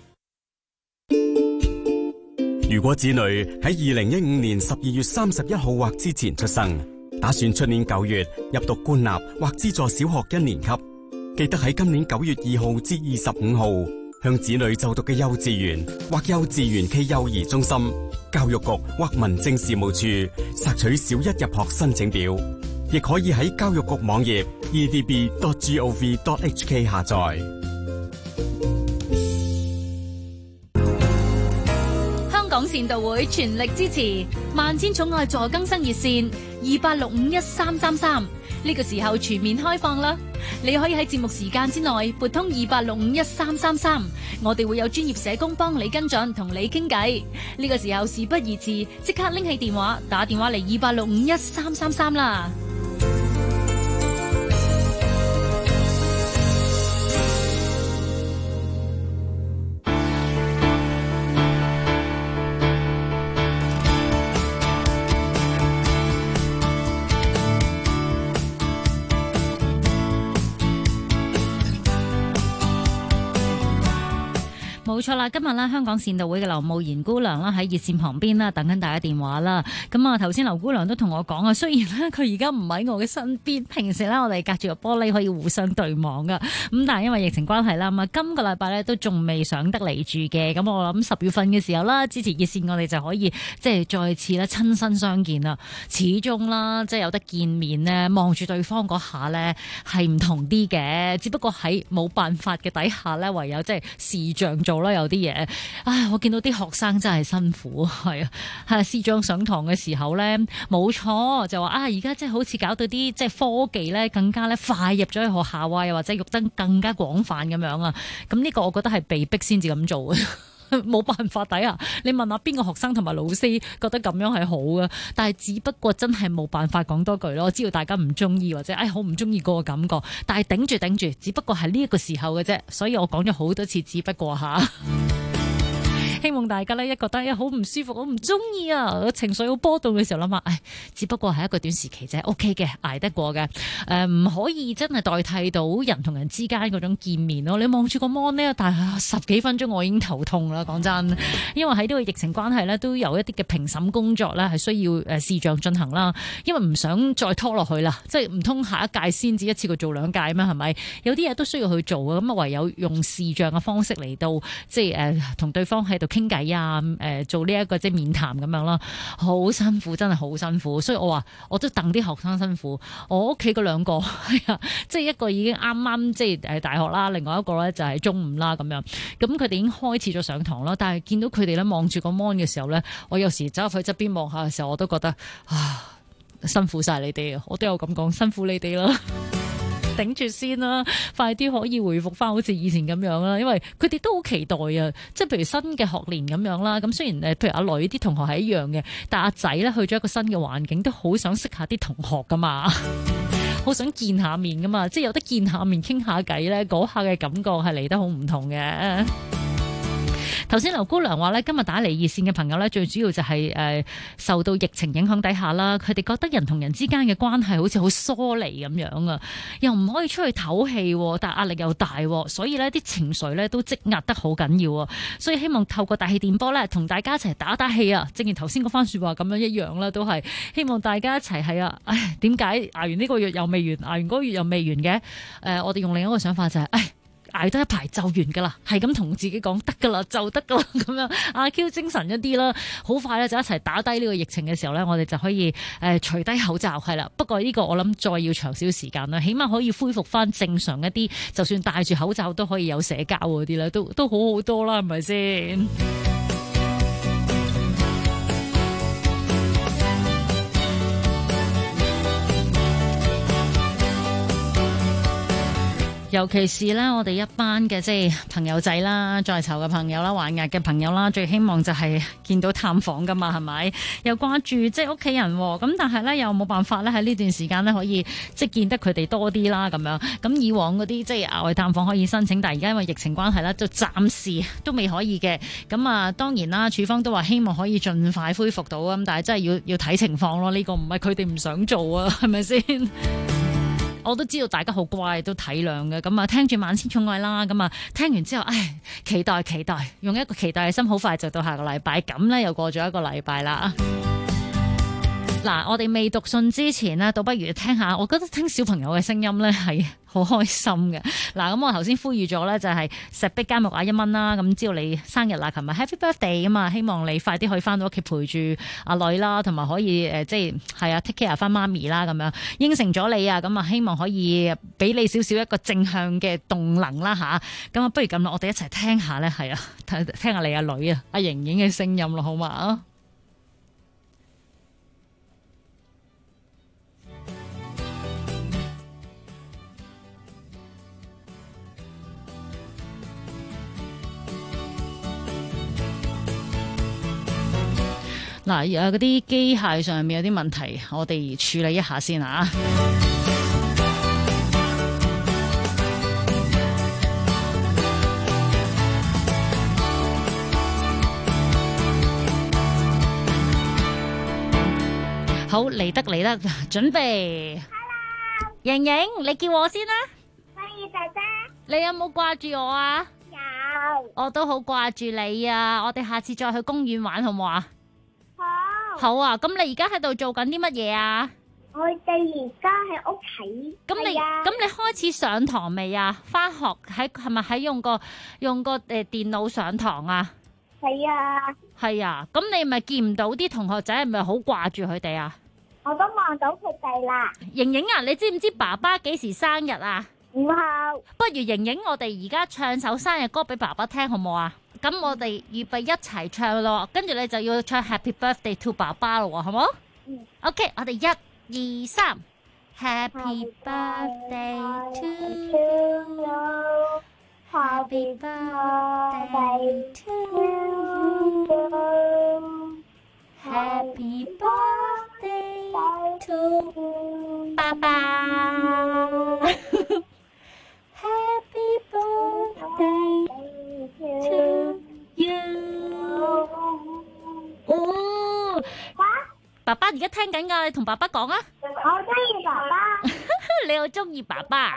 如果子女喺2015年12月31號或之前出生，打算出年9月入讀官立或資助小學1年級，記得喺今年9月2號至25號向子女就讀嘅幼稚園或幼稚園暨幼兒中心、教育局或民政事務處索取小一入學申請表，亦可以喺教育局網頁 edb.gov.hk 下載。 香港善導會全力支持萬千寵愛助更生熱線28651333，呢個時候全面開放啦！你可以喺節目時間之內撥通28651333，我哋會有專業社工幫你跟進，同你傾偈。呢個時候事不宜遲，即刻拎起電話打電話嚟28651333啦！ 冇錯啦，今日咧香港善導會嘅劉慕賢姑娘啦喺熱線旁邊啦，等緊大家電話啦。咁啊，頭先劉姑娘都同我講啊，雖然咧佢而家唔喺我嘅身邊，平時咧我哋隔住個玻璃可以互相對望噶。咁但係因為疫情關係啦，咁啊今個禮拜咧都仲未上得嚟住嘅。咁我諗10月份嘅時候啦，支持熱線我哋就可以即係再次咧親身相見啦。始終啦，即係有得見面咧，望住對方嗰下咧係唔同啲嘅。只不過喺冇辦法嘅底下咧，唯有即係視像做。有啲嘢，唉，我見到啲學生真係辛苦，係啊，係師長上堂嘅時候咧，冇錯就話啊，而家即係好似搞到啲即係科技咧，更加咧快入咗去學校啊，又或者育得更加廣泛咁樣啊，咁呢個我覺得係被逼先至咁做嘅。冇辦法底下，你問下邊個學生同埋老師覺得咁樣係好嘅，但係只不過真係冇辦法講多句咯。我知道大家唔中意或者好唔中意嗰個感覺，但係頂住，只不過係呢一個時候嘅啫。所以我講咗好多次，只不過吓。 希望大家咧一覺得好唔舒服，好唔中意啊，情緒好波動嘅時候諗下，只不過係一個短時期啫 ，OK 嘅，捱得過嘅。唔可以真係代替到人同人之間嗰種見面咯。你望住個 mon 呢，但係10幾分鐘我已經頭痛啦，講真。因為喺呢個疫情關係咧，都有一啲嘅評審工作咧係需要視像進行啦。因為唔想再拖落去啦，即係唔通下一屆先至一次過做2屆咩？係咪？有啲嘢都需要去做啊，咁啊唯有用視像嘅方式嚟到即係同對方喺度傾偈啊，做呢一個即係面談咁樣啦，好辛苦，真係好辛苦。所以我話我都戥啲學生辛苦。我屋企嗰2個係啊，即係一個已經啱啱即係大學啦，另外一個咧就係中五啦咁樣。咁佢哋已經開始咗上堂啦，但係見到佢哋咧望住個 mon 嘅時候咧，我有時走入去側邊望下嘅時候，我都覺得辛苦晒你哋啊！我都有咁講，辛苦你哋啦。頂住先啦，快啲可以回復翻好似以前咁樣啦，因為佢哋都好期待啊！即係譬如新嘅學年咁樣啦，咁雖然譬如阿女啲同學係一樣嘅，但阿仔咧去咗一個新嘅環境，都好想識下啲同學噶嘛，好想見下面噶嘛，即係有得見下面傾下偈咧，嗰下嘅感覺係嚟得好唔同嘅。頭先劉姑娘話咧，今日打嚟熱線嘅朋友咧，最主要就係受到疫情影響底下啦，佢哋覺得人同人之間嘅關係好似好疏離咁樣啊，又唔可以出去唞氣，但係壓力又大，所以呢啲情緒咧都積壓得好緊要啊，所以希望透過大氣電波咧，同大家一齊打打氣啊，正如頭先嗰番說話咁樣一樣啦，都係希望大家一齊係啊，點解捱完呢個月又未完，捱完嗰個月又未完嘅？我哋用另一個想法就係，捱得一排就完噶啦，係咁同自己講得噶啦，就得噶啦，咁樣阿 Q 精神一啲啦，好快咧就一齊打低呢個疫情嘅時候咧，我哋就可以除低口罩係啦。不過呢個我諗再要長少少時間啦，起碼可以恢復翻正常一啲，就算戴住口罩都可以有社交嗰啲咧，都好好多啦，係咪先？尤其是咧，我哋一班嘅即係朋友仔啦，在囚嘅朋友啦，還押嘅朋友啦，最希望就係見到探訪噶嘛，係咪？又掛住即係屋企人，咁但係咧又冇辦法咧喺呢段時間咧可以即係見得佢哋多啲啦，咁樣。咁以往嗰啲即係額外探訪可以申請，但係而家因為疫情關係咧，就暫時都未可以嘅。咁啊，當然啦，處方都話希望可以盡快恢復到啊，咁但係真係要睇情況咯。呢個唔係佢哋唔想做啊，係咪先？我都知道大家好乖，都體諒嘅。咁啊，聽住萬千寵愛啦。咁啊，聽完之後，期待，用一個期待嘅心，好快就到下個禮拜。咁咧，又過咗一個禮拜啦。嗱，我哋未讀信之前呢，倒不如聽下，我覺得聽小朋友嘅聲音咧係好開心嘅。嗱，咁我頭先呼籲咗咧，就係石壁監獄1蚊啦。咁知道你生日啦，琴日 Happy Birthday 啊嘛，希望你快啲可以翻到屋企陪住阿女啦，同埋可以即係take care 翻媽咪啦，咁樣應承咗你啊。咁啊，希望可以俾你少少一個正向嘅動能啦吓。咁啊，不如咁啦，我哋一齊聽下咧，係啊，聽下你阿女啊，阿瑩瑩嘅聲音咯，好嘛啊？嗱，嗰啲機械上面有啲問題，我哋處理一下先啊！好，嚟得，準備。Hello，瑩瑩，你叫我先啦。歡迎姐姐。你有冇掛住我啊？有。我都好掛住你啊！我哋下次再去公園玩好唔好啊？好啊，咁你而家喺度做緊啲乜嘢啊？我哋而家喺屋企。咁你開始上堂未啊？返學係咪喺用個電腦上堂啊？係啊。係啊，咁你咪見唔到啲同學仔，係咪好掛住佢哋啊？我都望到佢哋啦。瑩瑩啊，你知唔知爸爸幾時生日啊？唔好。不如瑩瑩，我哋而家唱首生日歌俾爸爸聽好唔好啊？咁我哋預備一齊唱咯，跟住你就要唱 Happy Birthday to 爸爸咯，好冇？OK， 我哋1、2、3 Happy Birthday to you，Happy Birthday to you，Happy Birthday to 爸爸，Happy Birthday to you。 爸爸而家聽緊㗎，你同爸爸講啊。 我中意爸爸。 你好中意爸爸。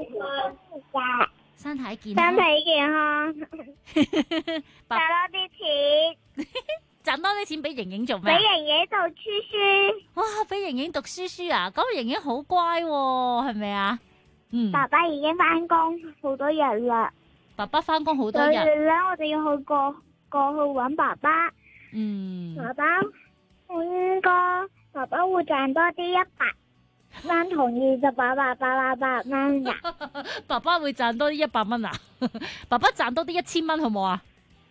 身體健康。 身體健康。賺多啲錢。 賺多啲錢俾瑩瑩做咩？ 俾瑩瑩讀書書。 哇！俾瑩瑩讀書書啊！咁瑩瑩好乖喎，係咪啊？嗯。 爸爸已經翻工好多日啦。 爸爸翻工好多日。 所以咧，我哋要去過去搵爸爸。 嗯。 爸爸應該爸爸會賺多啲100蚊同28,888蚊噶。 爸爸會賺多啲100蚊啊？爸爸賺多啲1000蚊好冇啊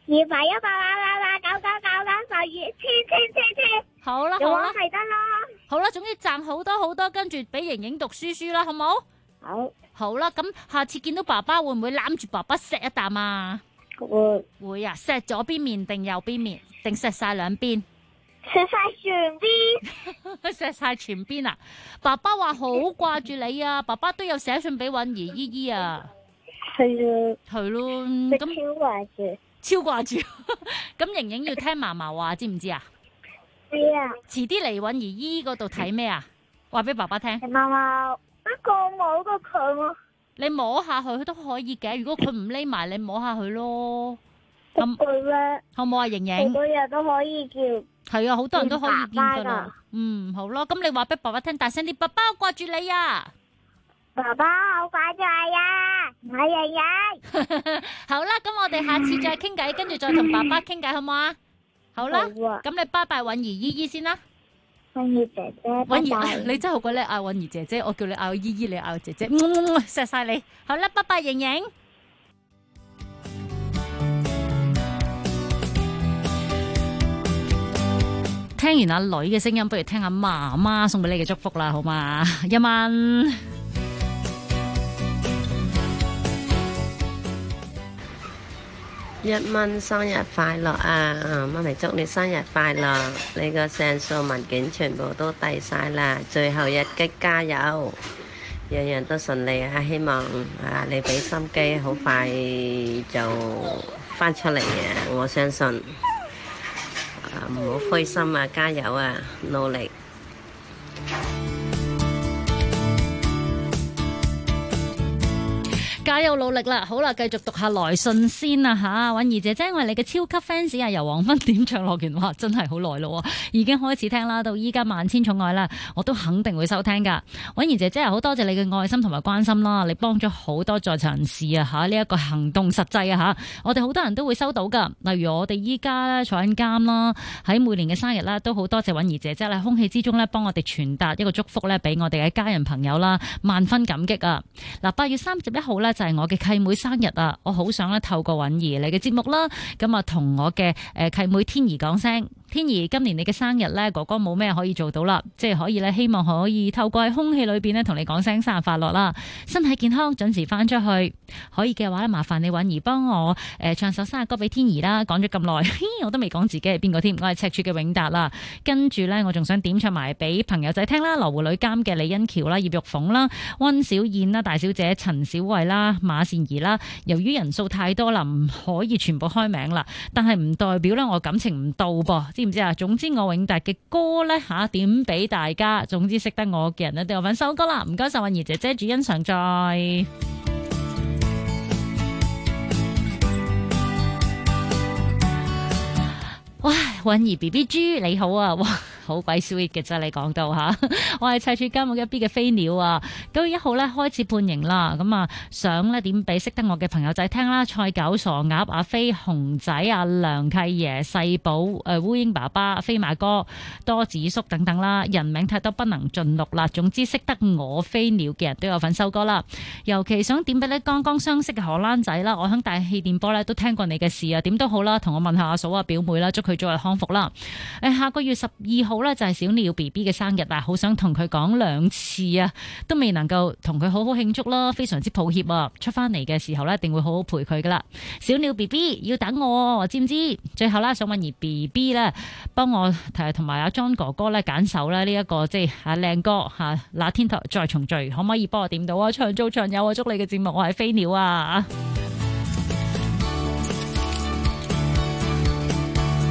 ？200、100、888、999、10、1000。 好啦好啦， 係得啦。 好啦，總之賺好多好多，跟住俾瑩瑩讀書書啦，好冇？ 好。 好啦，咁下次見到爸爸會唔會攬住爸爸錫一啖啊？會啊，錫左邊面定右邊面，定錫晒兩邊？ 錫晒全邊。 錫晒全邊啊！爸爸話好掛住你啊，爸爸都有寫信俾允兒姨姨啊。 係啊。 係咯，咁超掛住。 超掛住。咁瑩瑩要聽嫲嫲話，知唔知啊？ 知啊。遲啲嚟允兒姨姨嗰度睇咩啊？話俾爸爸聽。 嫲嫲，不過摸過佢喎。 你摸下佢都可以嘅，如果佢唔匿埋，你摸下佢咯。 咁咧， 好冇啊？瑩瑩。 好多日都可以叫。 係啊，好多人都可以見噶啦。嗯，好咯，咁你話俾爸爸聽，大聲啲，爸爸掛住你啊！ 爸爸好掛住你啊！我瑩瑩。 好啦，咁我哋下次再傾偈，跟住再同爸爸傾偈，好唔好啊？好啦，咁你拜拜允兒姨姨先啦。 允兒姐姐， 允兒，你真係好鬼叻啊！允兒姐姐，我叫你嗌姨姨，你嗌姐姐，錫晒你。好啦，拜拜，瑩瑩。聽完阿女嘅聲音，不如聽下媽媽送俾你嘅祝福啦，好嘛？1蚊。 1蚊生日快樂啊！媽咪祝你生日快樂，你個上訴文件全部都遞晒啦，最後一擊加油，樣樣都順利啊！希望你俾心機，好快就翻出嚟嘅，我相信。唔好灰心啊，加油啊，努力！ 加油努力啦！好啦，繼續讀下來信先啦吓，允兒姐姐，我係你嘅超級 fans 啊！由黃昏點唱樂園，哇，真係好耐咯，已經開始聽啦，到依家萬千寵愛啦，我都肯定會收聽噶。允兒姐姐好多謝你嘅愛心同埋關心啦，你幫咗好多在場人士啊吓，呢一個行動實際啊吓，我哋好多人都會收到噶。例如我哋依家咧坐緊監啦，喺每年嘅生日啦，都好多謝允兒姐姐啦，空氣之中咧幫我哋傳達一個祝福咧俾我哋嘅家人朋友啦，萬分感激啊！嗱，8月31號咧就係我嘅契妹生日啊！我好想咧透過允兒你嘅節目啦，咁啊同我嘅契妹天兒講聲，天兒今年你嘅生日咧，哥哥冇咩可以做到啦，即係可以咧，希望可以透過喺空氣裏邊咧同你講聲生日快樂啦，身體健康，準時翻出去，可以嘅話咧，麻煩你允兒幫我唱首生日歌俾天兒啦。講咗咁耐，我都未講自己係邊個添，我係赤柱嘅永達啦。跟住咧，我仲想點唱埋俾朋友仔聽啦，羅湖女監嘅李欣橋啦、葉玉鳳啦、溫小燕啦、大小姐陳小慧啦、馬善儀啦。由於人數太多啦，唔可以全部開名啦，但係唔代表咧我感情唔到噃，知唔知啊？總之我永達嘅歌咧點俾大家，總之識得我嘅人咧都有份收歌啦。唔該晒允兒姐姐，主恩常在。哇，允兒 BB 豬你好啊！哇，好鬼 sweet 嘅啫，你講到吓，我係赤柱監獄一 B 嘅飛鳥啊！9月1號咧開始判刑啦，咁啊想咧點俾識得我嘅朋友仔聽啦，菜狗、傻鴨、阿飛、熊仔、阿梁契爺、細寶、烏蠅爸爸、飛馬哥、多子叔等等啦，人名太多不能盡錄啦。總之識得我飛鳥嘅人都有份收歌啦。尤其想點俾你剛剛相識嘅荷蘭仔啦，我響大氣電波咧都聽過你嘅事啊，點都好啦，同我問下阿嫂啊表妹啦，祝佢早日康復啦。下個月12號咧就係小鳥 BB 嘅生日啊，好想同佢講2次啊，都未能夠同佢好好慶祝啦，非常之抱歉啊！出翻嚟嘅時候咧，一定會好好陪佢噶啦。小鳥 BB 要等我，知唔知？最後啦，想允兒 BB 咧，幫我同埋阿 John 哥哥咧揀首咧呢一個即係靚歌吓，那天台再重聚，可唔可以幫我點到啊？長做長有啊！祝你嘅節目，我係飛鳥啊！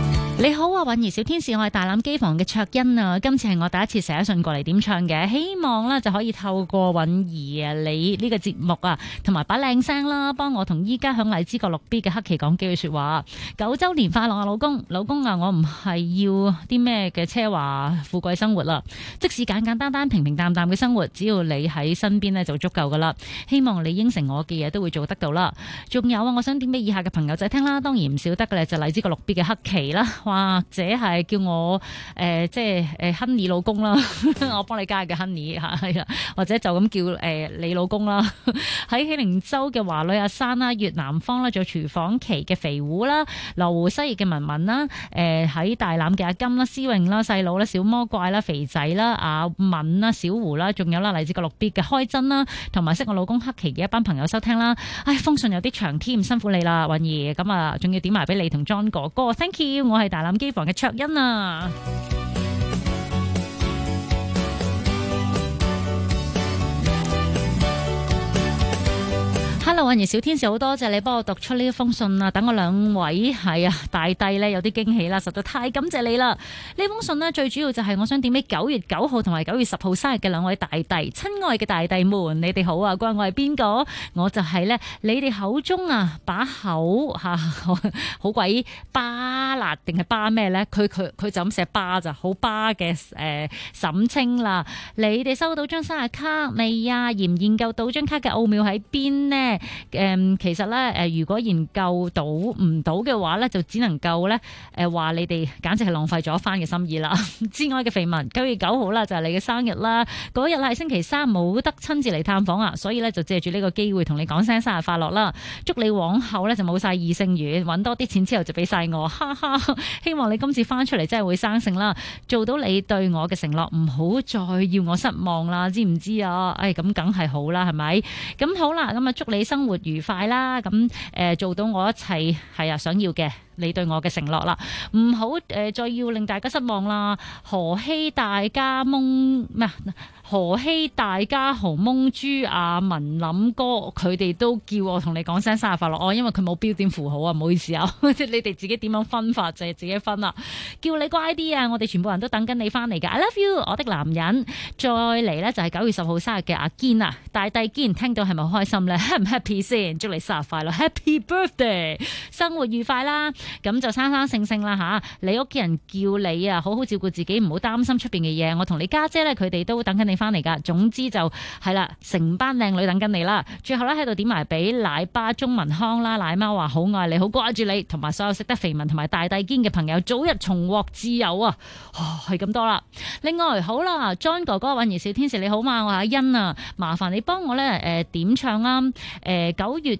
你好啊，韻兒小天使，我係大欖機房嘅卓欣啊。今次係我第一次寫信過嚟點唱嘅，希望咧就可以透過韻兒啊你呢個節目啊，同埋把靚聲啦，幫我同依家響荔枝角6B嘅黑琪講幾句說話。9周年快樂啊，老公！老公啊，我唔係要啲咩嘅奢華富貴生活啦，即使簡簡單單平平淡淡嘅生活，只要你喺身邊咧就足夠噶啦。希望你應承我嘅嘢都會做得到啦。仲有啊，我想點俾以下嘅朋友仔聽啦，當然唔少得嘅咧就荔枝角6B嘅黑琪啦。或者係叫我即係Honey 老公啦，我幫你加嘅 Honey 嚇係啦，或者就咁叫你老公啦。喺喜靈洲嘅華女阿珊啦，越南方啦，仲有廚房期嘅肥虎啦，羅湖西翼嘅文文啦，喺大欖嘅阿金啦、思穎啦、細佬啦、小魔怪啦、肥仔啦、阿敏啦、小胡啦，仲有啦荔枝角6B嘅開真啦，同埋識我老公黑琪嘅一班朋友收聽啦。唉，封信有啲長添，辛苦你啦，韻兒。咁啊，仲要點埋俾你同 John 哥哥 ，thank you， 我係大欖機房嘅卓欣啊。Hello， 韻兒小天使，好多謝你幫我讀出呢一封信啊！等我兩位係啊大帝呢有啲驚喜啦，實在太感謝你啦！呢封信呢，最主要就係我想點俾9月9號同埋9月10號生日嘅兩位大帝，親愛嘅大帝們，你哋好啊！關我係邊個？我就係呢，你哋口中啊把口嚇好鬼巴辣定係巴咩呢？佢就咁寫巴咋，好巴嘅沈清啦！你哋收到張生日卡未啊？研唔研究到張卡嘅奧妙喺邊呢？其實咧，如果研究到唔到嘅話咧，就只能夠咧，話你哋簡直係浪費咗番嘅心意啦。至愛嘅肥文，9月9號啦，就係你嘅生日啦。嗰日係星期三，冇得親自嚟探訪啊，所以咧就借住呢個機會同你講聲生日快樂啦。祝你往後咧就冇晒異性緣，揾多啲錢之後就俾晒我，哈哈！希望你今次翻出嚟真係會生性啦，做到你對我嘅承諾，唔好再要我失望啦，知唔知啊？咁梗係好啦，係咪？咁好啦，咁啊祝你生活愉快啦，咁做到我一切係啊想要嘅你對我嘅承諾啦，唔好再要令大家失望啦。何希大家蒙咩啊？何希大家豪蒙豬阿文林哥，佢哋都叫我同你講聲生日快樂。因為佢冇標點符號啊，唔好意思啊，你哋自己點樣分法就係自己分啦。叫你乖啲啊，我哋全部人都等緊你翻嚟㗎。I love you， 我的男人。再嚟呢，就係9月10號生日嘅阿堅啊，大帝堅，聽到係咪好開心呢？ happy 唔 happy 先？祝你生日快樂 ，Happy Birthday， 生活愉快啦。咁就生生性性啦吓，你屋企人叫你啊，好好照顧自己，唔好擔心出邊嘅嘢。我同你家姐咧，佢哋都等緊你翻嚟噶。總之就係啦，成班靚女等緊你啦。最後咧喺度點埋俾奶爸鍾文康啦，奶媽話好愛你，好掛住你，同埋所有識得肥文同埋大帝堅嘅朋友，早日重獲自由啊！係咁多啦。另外好啦 ，John 哥哥，韻兒小天使你好嘛？我係阿欣啊，麻煩你幫我咧點唱啦。9月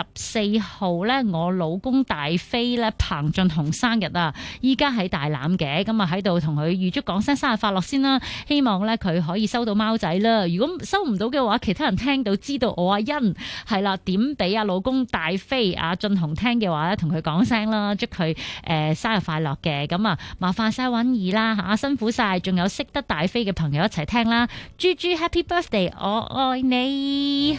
24號咧，我老公大飛咧彭俊雄生日啊！依家喺大欖嘅，咁啊喺度同佢預祝講聲生日快樂先啦。希望咧佢可以收到貓仔啦。如果收唔到嘅話，其他人聽到知道我阿欣係啦，點俾阿老公大飛阿俊雄聽嘅話咧，同佢講聲啦，祝佢生日快樂嘅。咁啊，麻煩晒韻兒啦嚇，辛苦晒，仲有識得大飛嘅朋友一齊聽啦。豬豬 Happy Birthday， 我愛你。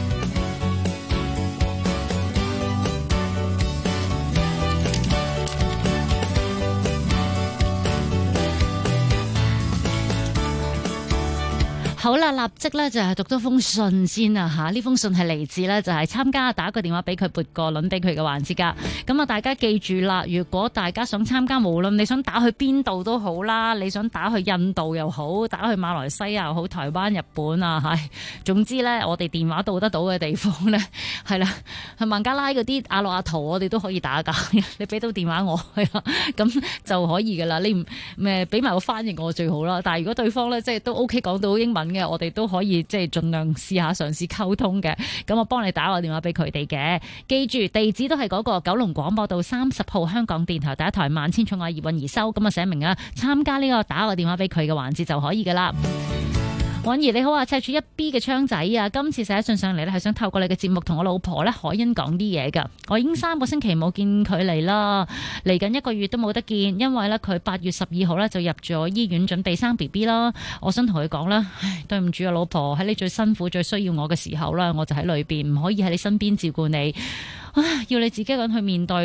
好啦，立即咧就係讀多封信先啊嚇！呢封信係嚟自咧就係參加打個電話俾佢撥個輪俾佢嘅環節㗎。咁啊，大家記住啦，如果大家想參加，無論你想打去邊度都好啦，你想打去印度又好，打去馬來西亞又好，台灣、日本啊，係總之咧，我哋電話到得到嘅地方咧，係啦，去孟加拉嗰啲阿羅阿圖，我哋都可以打㗎。你俾到電話我係啦，咁就可以㗎啦。你唔俾埋個翻譯我最好啦。但係如果對方咧即係都 OK 講到英文嘅，我哋都可以即係盡量試下嘗試溝通嘅。咁我幫你打個電話俾佢哋嘅，記住地址都係嗰個九龍廣播道30號香港電台第一台萬千寵愛葉韻儀收。咁啊寫明啊，參加呢個打個電話俾佢嘅環節就可以噶啦。韻儀你好啊，赤柱1B 嘅昌仔啊，今次寫信上嚟咧係想透過你嘅節目同我老婆咧海欣講啲嘢噶。我已經3個星期冇見佢嚟啦，嚟緊1個月都冇得見，因為咧佢8月12號咧就入咗醫院準備生 BB 啦。我想同佢講啦，對唔住啊老婆，喺你最辛苦最需要我嘅時候啦，我就喺裏邊唔可以喺你身邊照顧你。要你自己咁去面對，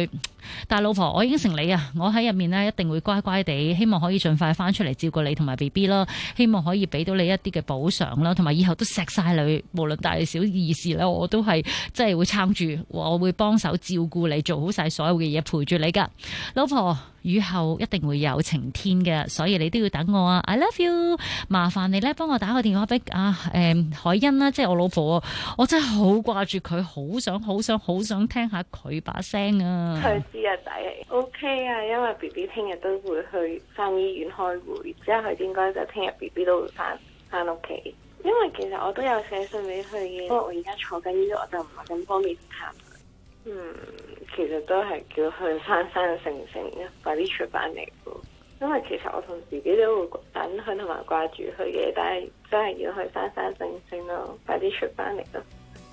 但係老婆，我應承你啊，我喺入面呢一定會乖乖地，希望可以盡快翻出嚟照顧你同埋 BB 啦，希望可以俾到你一啲嘅補償啦，同埋以後都錫晒你，無論大小意事咧，我都係即係會撐住，我會幫手照顧你，做好晒所有嘅嘢陪住你噶，老婆。雨後一定會有晴天嘅，所以你都要等我啊 ！I love you， 麻煩你咧幫我打個電話俾海欣啦，即係我老婆，我真係好掛住佢，好想聽下佢把聲啊！ 佢知啊仔 ，OK 啊，因為 BB 聽日都會去翻醫院開會，之後佢應該就聽日 BB 都會翻屋企。因為其實我都有寫信俾佢嘅，不過我而家坐緊呢度，我就唔係咁方便探。其實都係叫佢生生性性嘅，快啲出翻嚟嘅。因為其實我同自己都會等佢同埋掛住佢嘅，但係真係要佢生生性性咯，快啲出翻嚟咯。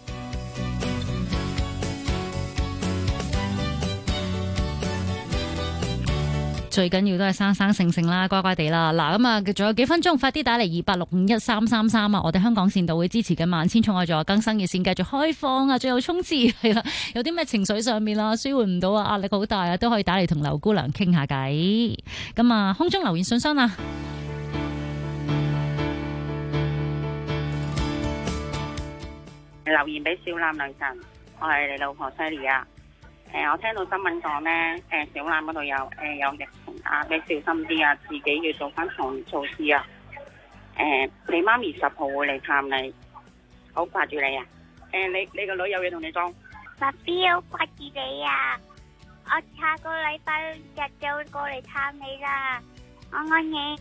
最緊要都係生生性性啦，乖乖地啦。嗱咁啊，仲有幾分鐘，快啲打嚟28651333啊！我哋香港善導會支持嘅萬千寵愛助更生熱線繼續開放啊！最後衝刺係啦，有啲咩情緒上面啊，舒緩唔到啊，壓力好大啊，都可以打嚟同劉姑娘傾下偈。咁啊，空中留言信箱啊！ 留言俾小欖女神，我係你老婆 Sally 啊。我聽到新聞講咧，小欖嗰度有疫情啊，你小心啲啊，自己要做翻防疫措施啊。你媽咪10號會嚟探你，好掛住你啊。你個女有嘢同你講， 爸 B 好掛住你啊，我下個禮拜日就會過嚟探你啦，我愛你。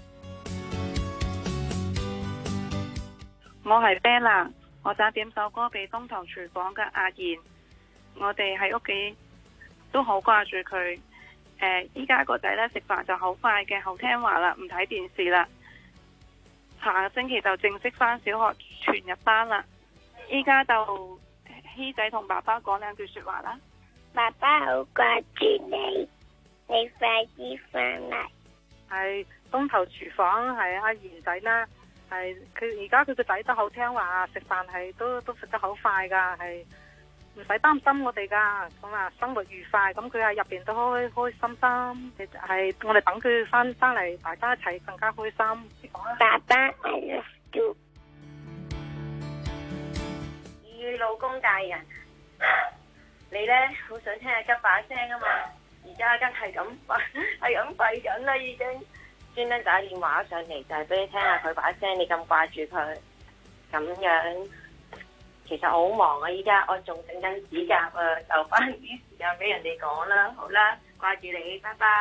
我係 Bella， 我想點首歌俾東頭廚房嘅阿賢，我哋喺屋企都好掛住佢。依家個仔咧食飯就好快嘅，好聽話啦，唔睇電視啦。下個星期就正式返小學全日班啦。依家就希仔同爸爸講兩句說話啦。 爸爸好掛住你，你快啲返嚟。 係東頭廚房係阿賢仔啦，係佢而家佢個仔都好聽話，食飯係都食得好快噶，係。唔使擔心我哋噶，咁啊生活愉快，咁佢喺入邊都開開心心，係我哋等佢翻嚟，大家一齊更加開心。 爸爸 I love you。 咦，老公大人，你咧好想聽阿吉把聲啊嘛，而家阿吉係咁吠緊啦，已經專登打電話上嚟就係俾你聽下佢把聲，你咁掛住佢，咁樣。其實我好忙啊，依家我仲整緊指甲啊，留翻啲時間俾人哋講啦。好啦，掛住你，拜拜。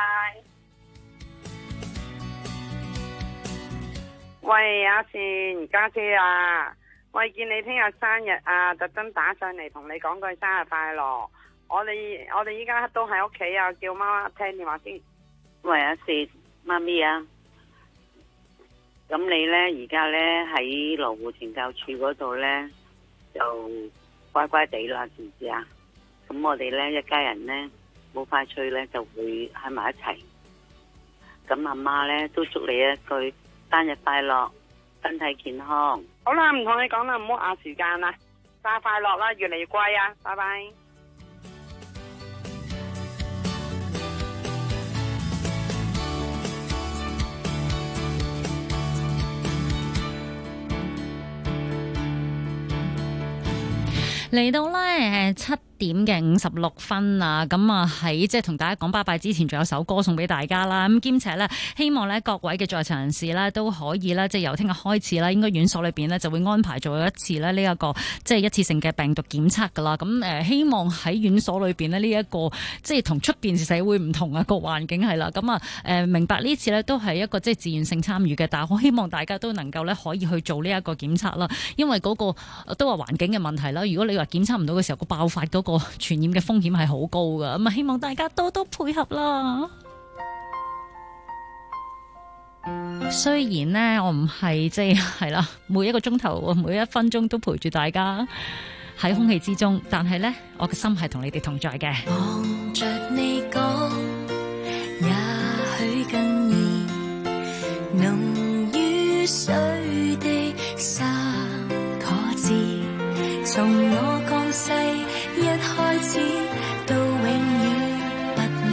喂，阿善家姐啊，喂，見你聽日生日啊，特登打上嚟同你講句生日快樂。我哋依家都喺屋企啊，叫媽媽聽電話先。 喂，阿善媽咪啊，咁你呢？而家呢，喺羅湖懲教處嗰度呢，就乖乖地啦，知唔知啊？咁我哋咧一家人咧，好快脆咧就會喺埋一齊。咁阿媽咧都祝你一句生日快樂，身體健康。 好啦，唔同你講啦，唔好壓時間啦，生日快樂啦，越嚟越乖啊，拜拜。 嚟到咧7點嘅56分啊，咁啊喺即係同大家講拜拜之前，仲有首歌送俾大家啦。咁兼且咧，希望咧各位嘅在場人士咧都可以咧，即係由聽日開始啦，應該院所裏邊咧就會安排做一次咧呢一個即係一次性嘅病毒檢測噶啦。咁希望喺院所裏邊咧呢一個即係同出邊社會唔同啊個環境係啦。咁啊明白呢次咧都係一個即係自願性參與嘅，但係我希望大家都能夠咧可以去做呢一個檢測啦，因為嗰個都話環境嘅問題啦。如果你話檢測唔到嘅時候，個爆發嗰個傳染嘅風險係好高噶，咁啊希望大家多多配合啦。雖然呢，我唔係即係啦，每一個鐘頭每一分鐘都陪住大家喺空氣之中，但係呢，我嘅心係同你哋同在嘅。 望着你講，也許更易濃於水的沙可知，從我降世一開始到永遠不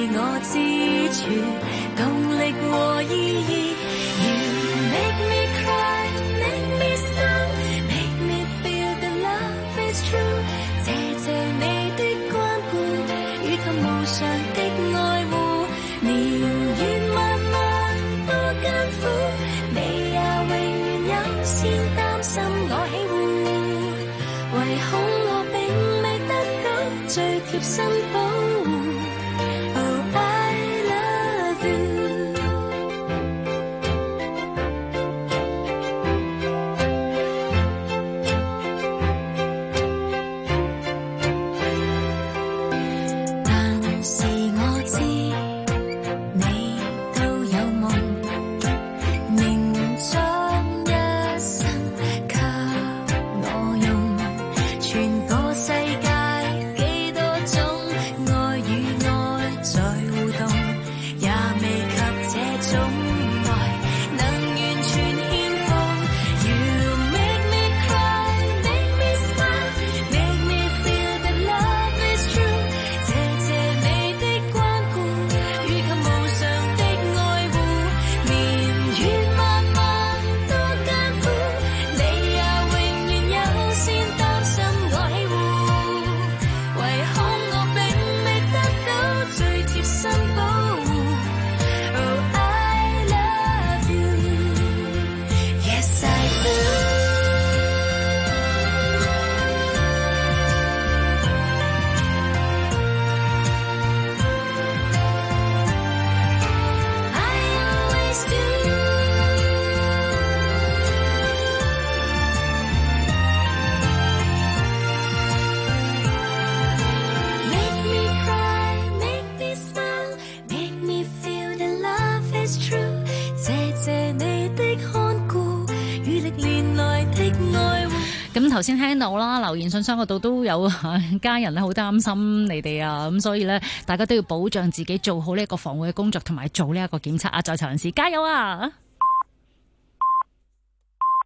我之處，動力和意義。You make me cry, make me smile, make me feel that love is true。謝謝你的關顧，與及無常的愛護。年月漫漫多艱苦，你也永遠優先擔心我喜惡，唯恐我並未得到最貼身保護。 頭先聽到啦，留言信箱嗰度都有家人咧，好擔心你哋啊，咁所以咧，大家都要保障自己，做好呢一個防護嘅工作，同埋做呢一個檢測啊，在場人士加油啊！